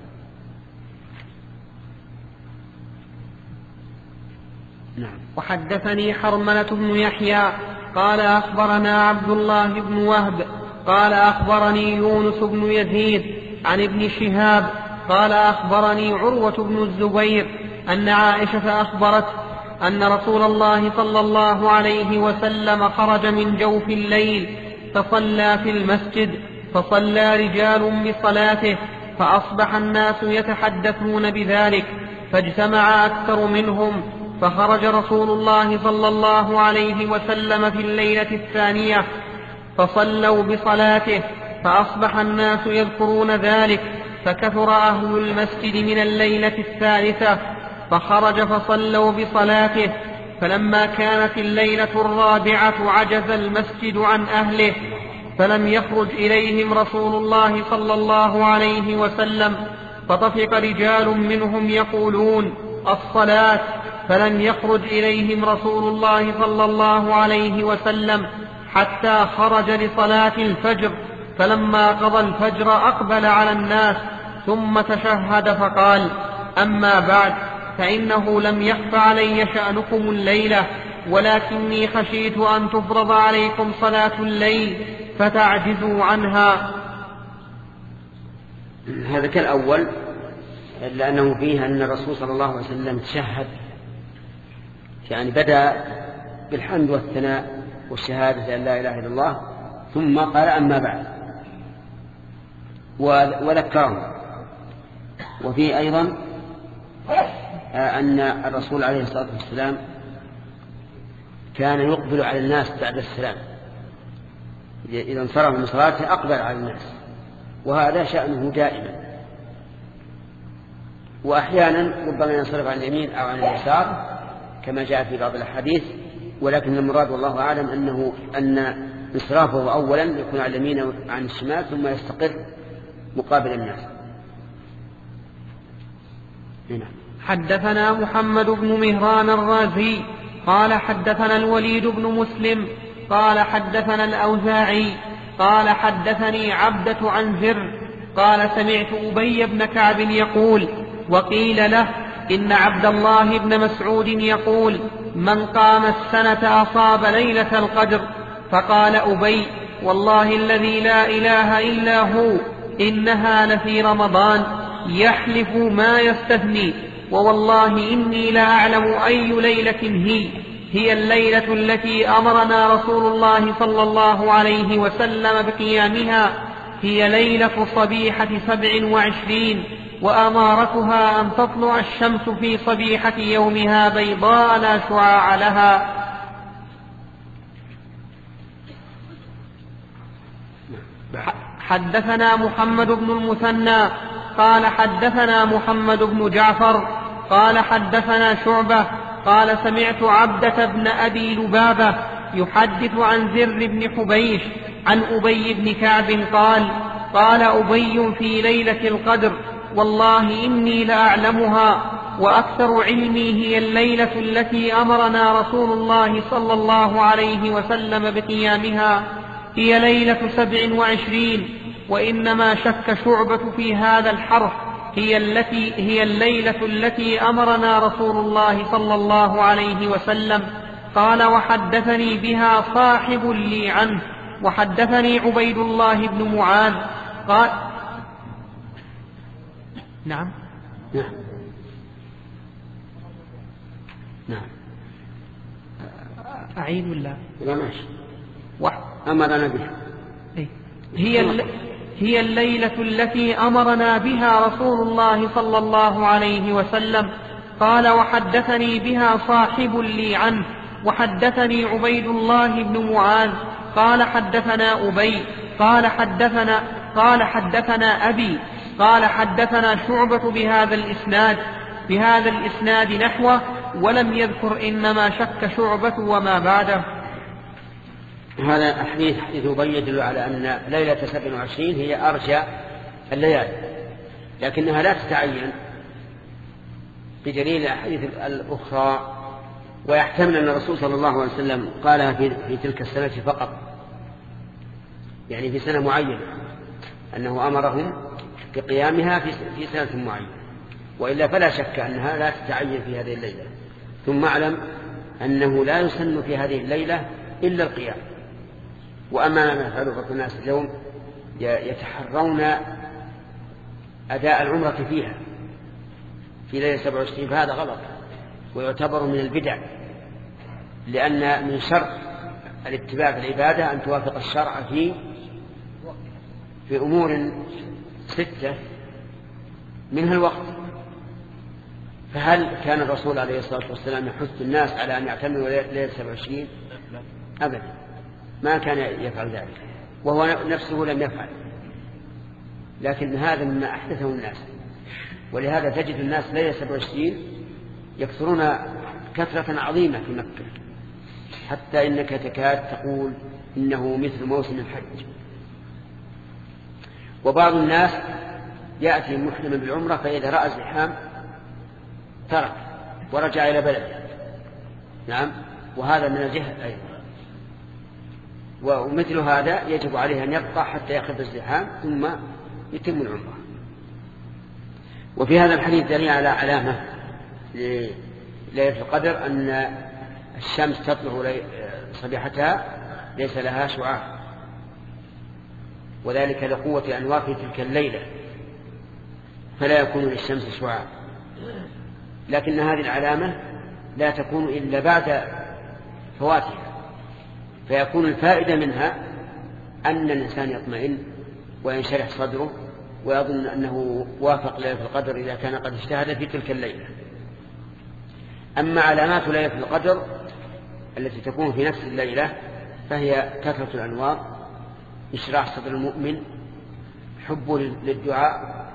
نعم. وحدثني حرملة بن يحيى قال أخبرنا عبد الله بن وهب قال أخبرني يونس بن يزيد عن ابن شهاب قال أخبرني عروة بن الزبير أن عائشة أخبرت أن رسول الله صلى الله عليه وسلم خرج من جوف الليل فصلى في المسجد، فصلى رجال بصلاته، فأصبح الناس يتحدثون بذلك، فاجتمع أكثر منهم فخرج رسول الله صلى الله عليه وسلم في الليلة الثانية فصلوا بصلاته، فأصبح الناس يذكرون ذلك، فكثر أهل المسجد من الليلة الثالثة، فخرج فصلوا بصلاته. فلما كانت الليلة الرابعة عجز المسجد عن أهله، فلم يخرج إليهم رسول الله صلى الله عليه وسلم، فطفق رجال منهم يقولون الصلاة، فلم يخرج إليهم رسول الله صلى الله عليه وسلم حتى خرج لصلاة الفجر، فلما قضى الفجر أقبل على الناس ثم تشهد فقال: أما بعد، فإنه لم يخف علي شأنكم الليلة، ولكني خشيت أن تفرض عليكم صلاة الليل فتعجزوا عنها. هذا كالأول، لأنه فيه أن الرسول صلى الله عليه وسلم تشهد، يعني بدأ بالحمد والثناء والشهادة أن لا إله إلا الله، ثم قال: أما بعد، وذكرهم. وفيه أيضا أن الرسول عليه الصلاة والسلام كان يقبل على الناس بعد السلام، إذا انصرف من صلاته أقبل على الناس، وهذا شأنه دائما. وأحيانا ربما ينصرف عن اليمين أو عن اليسار كما جاء في بعض الأحاديث، ولكن المراد والله أعلم أن انصرافه أولا يكون على اليمين أو عن الشمال، ثم يستقر مقابل الناس. هنا. حدثنا محمد بن مهران الرازي قال حدثنا الوليد بن مسلم قال حدثنا الأوزاعي قال حدثني عبدة عن زر قال سمعت أبي بن كعب يقول: وقيل له إن عبد الله بن مسعود يقول: من قام السنة أصاب ليلة القدر. فقال أبي: والله الذي لا إله إلا هو إنها لفي رمضان، يحلف ما يستثني، ووالله إني لا أعلم أي ليلة هي الليلة التي أمرنا رسول الله صلى الله عليه وسلم بقيامها، هي ليلة صبيحة 27، وأمارتها أن تطلع الشمس في صبيحة يومها بيضاء لا شعاع لها. حدثنا محمد بن المثنى قال حدثنا محمد بن جعفر قال حدثنا شعبة قال سمعت عبدة بن أبي لبابة يحدث عن زر بن حبيش عن أبي بن كعب قال أبي في ليلة القدر: والله إني لأعلمها، وأكثر علمي هي الليلة التي أمرنا رسول الله صلى الله عليه وسلم بقيامها، هي ليلة 27، وإنما شك شعبة في هذا الحرف، هي الليلة التي أمرنا رسول الله صلى الله عليه وسلم. قال: وحدثني بها صاحب لي عنه، وحدثني عبيد الله بن معاذ قال: نعم أعيد ولا لا؟ ماشي. أمرنا بها، هي الليلة التي أمرنا بها رسول الله صلى الله عليه وسلم. قال: وحدثني بها صاحب لي عنه، وحدثني عبيد الله بن معاذ قال حدثنا أبي قال حدثنا أبي قال حدثنا شعبة بهذا الإسناد نحوه، ولم يذكر إنما شك شعبة وما بعده. هذا حديث أبي يدل على أن ليلة 27 هي أرجى الليالي، لكنها لا تتعين بدليل الأحاديث الأخرى، ويحتمل أن الرسول صلى الله عليه وسلم قالها في تلك السنة فقط، يعني في سنة معينة، أنه أمرهم بقيامها في سنة معينة، وإلا فلا شك أنها لا تتعين في هذه الليلة. ثم اعلم أنه لا يسن في هذه الليلة إلا القيام. وأما ما يفعله بعض الناس اليوم يتحرون أداء العمرة فيها في ليلة 27، فهذا غلط ويعتبر من البدع، لأن من شرط الاتباع في العبادة أن توافق الشرع في أمور 6 منها الوقت، فهل كان الرسول عليه الصلاة والسلام يحث الناس على أن يعتمروا ليلة 27؟ أبدا، ما كان يفعل ذلك، وهو نفسه لم يفعل، لكن هذا مما أحدثه الناس. ولهذا تجد الناس ليلة 27 يكثرون كثرة عظيمة في مكة، حتى إنك تكاد تقول إنه مثل موسم الحج. وبعض الناس يأتي محرما بالعمرة، فإذا رأى الزحام ترك ورجع إلى بلده. نعم، وهذا من الجهل أيضا. ومثل هذا يجب عليه أن يبقى حتى يأخذ الزحام ثم يتم العمرة. وفي هذا الحديث دليل على علامة ليلة القدر، أن الشمس تطلع صبيحتها ليس لها شعاع، وذلك لقوة أنوار في تلك الليلة، فلا يكون للشمس شعاع. لكن هذه العلامة لا تكون إلا بعد فواتها، فيكون الفائدة منها أن الإنسان يطمئن وينشرح صدره ويظن أنه وافق ليلة القدر إذا كان قد اجتهد في تلك الليلة. أما علامات ليلة القدر التي تكون في نفس الليلة فهي كثرة الأنوار، إشراح صدر المؤمن، حبه للدعاء،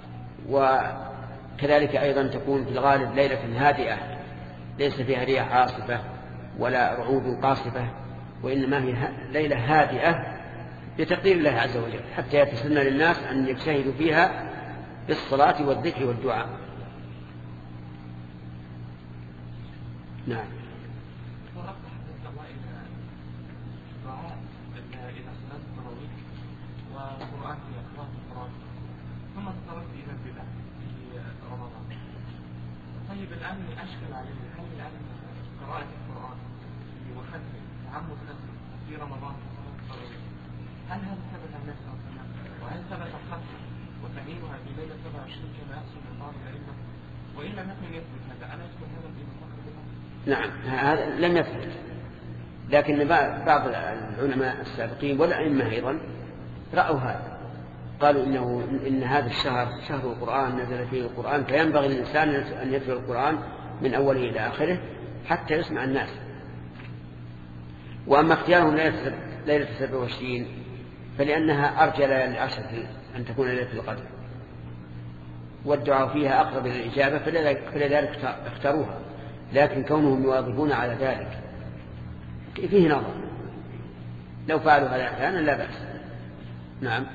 وكذلك أيضا تكون في الغالب ليلة هادئة ليس فيها رياح عاصفة ولا رعود قاصفة، وإنما هي ليلة هادئة لتقدير الله عز وجل، حتى يتسنى للناس أن يجتهدوا فيها بالصلاة والذكر والدعاء. نعم. طيب الآن أشكل عليه هل الآن قراءة القرآن وختم تعمد نفسه في رمضان هل هذا ثبت عن نفسه وهل ثبت الختم وتميمها في ليلة 27 كما يحصل من بعض الأئمة، وإن لم يكن يثبت هذا أنا يدخل هذا في مصدر؟ نعم، هذا لم يثبت، لكن بعض العلماء السابقين والأئمة أيضا رأوا هذا، قالوا إن هذا الشهر شهر القرآن نزل فيه القرآن، فينبغي للإنسان أن يتلو القرآن من أوله إلى آخره حتى يسمع الناس. وأما اختيارهم ليلة 27 فلأنها أرجى للعشر أن تكون ليلة القدر، والدعاء فيها أقرب إلى الإجابة، فلذلك اختاروها. لكن كونهم يواظبون على ذلك فيه نظر، لو فعلوا هذا أحيانا لا بأس. نعم.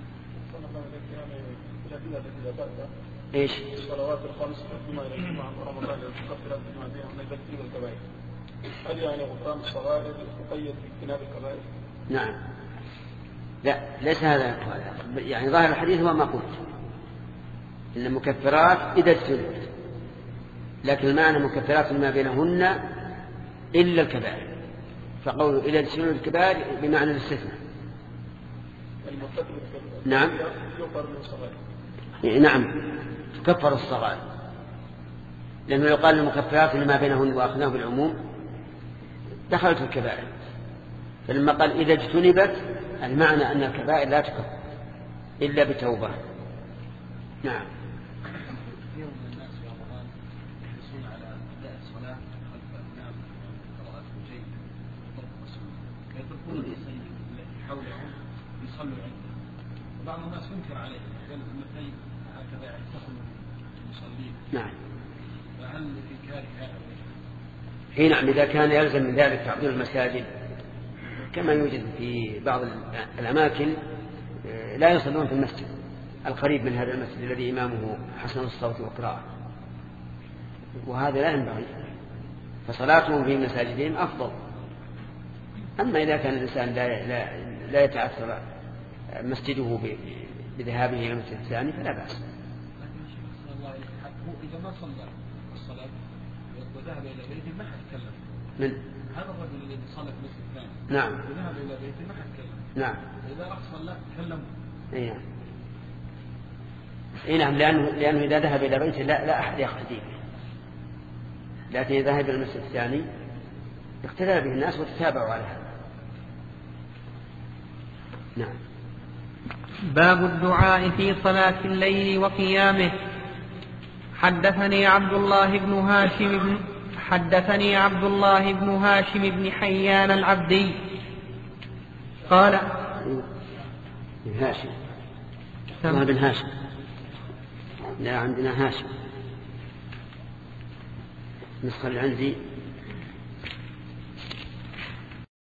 ايش؟ الصلوات الخمس بما يجمع رمضان يتكفر بما بها من الذنوب والكبائر، هل يعني غفران الصغائر يقيد باجتناب الكبائر؟ نعم. لا، ليس هذا يعني ظاهر الحديث هو ما قلت، إن مكفرات إذا اجتنبت، لكن المعنى مكفرات ما بينهن إلا الكبائر، فقول إذا اجتنبت الكبائر بمعنى الاستثناء. نعم. نعم، تكفر الصغائر، لأنه يقال المكفرات لما بينهن وأخذناه بالعموم دخلت الكبائر، فلما قال إذا اجتنبت المعنى أن الكبائر لا تكفر إلا بتوبة. نعم. كثير من الناس في رمضان يحرصون على أداء الصلاة خلف الإمام قراءته جيدة وطرق مسؤول، فيتركون المصلين حولهم يصلوا عنده، وبعض الناس ينكر عليه قال المثل هكذا يعتقل المصلين. نعم. فهل في كاره هذا؟ اي نعم، إذا كان يلزم من ذلك تعطيل المساجد كما يوجد في بعض الأماكن لا يصلون في المسجد القريب من هذا المسجد الذي إمامه حسن الصوت وقراءة، وهذا لا ينبغي، فصلاتهم في مساجدهم أفضل. أما إذا كان الإنسان لا يتعثر مسجده بذهابه إلى المسجد الثاني فلا بأس. لكن الشيخ صلى الله عليه وسلم هو إذا ما صلى الصلاة وذهب إلى بيته ما حتكلم. من هذا الرجل الذي صلى في المسجد الثاني. نعم. وذهب إلى بيته ما حتكلم. نعم. إذا راح صلى تكلم. إيه نعم. إيه نعم، لأنه إذا ذهب إلى بيته لا أحد يقتدي به، لكن إذا ذهب إلى المسجد الثاني اقتدى به الناس وتتابعوا على هذا. نعم. باب الدعاء في صلاة الليل وقيامه. حدثني عبد الله بن هاشم بن حيان العبدي قال بن هاشم الله بن هاشم لا عندنا هاشم نسخة اللي عندي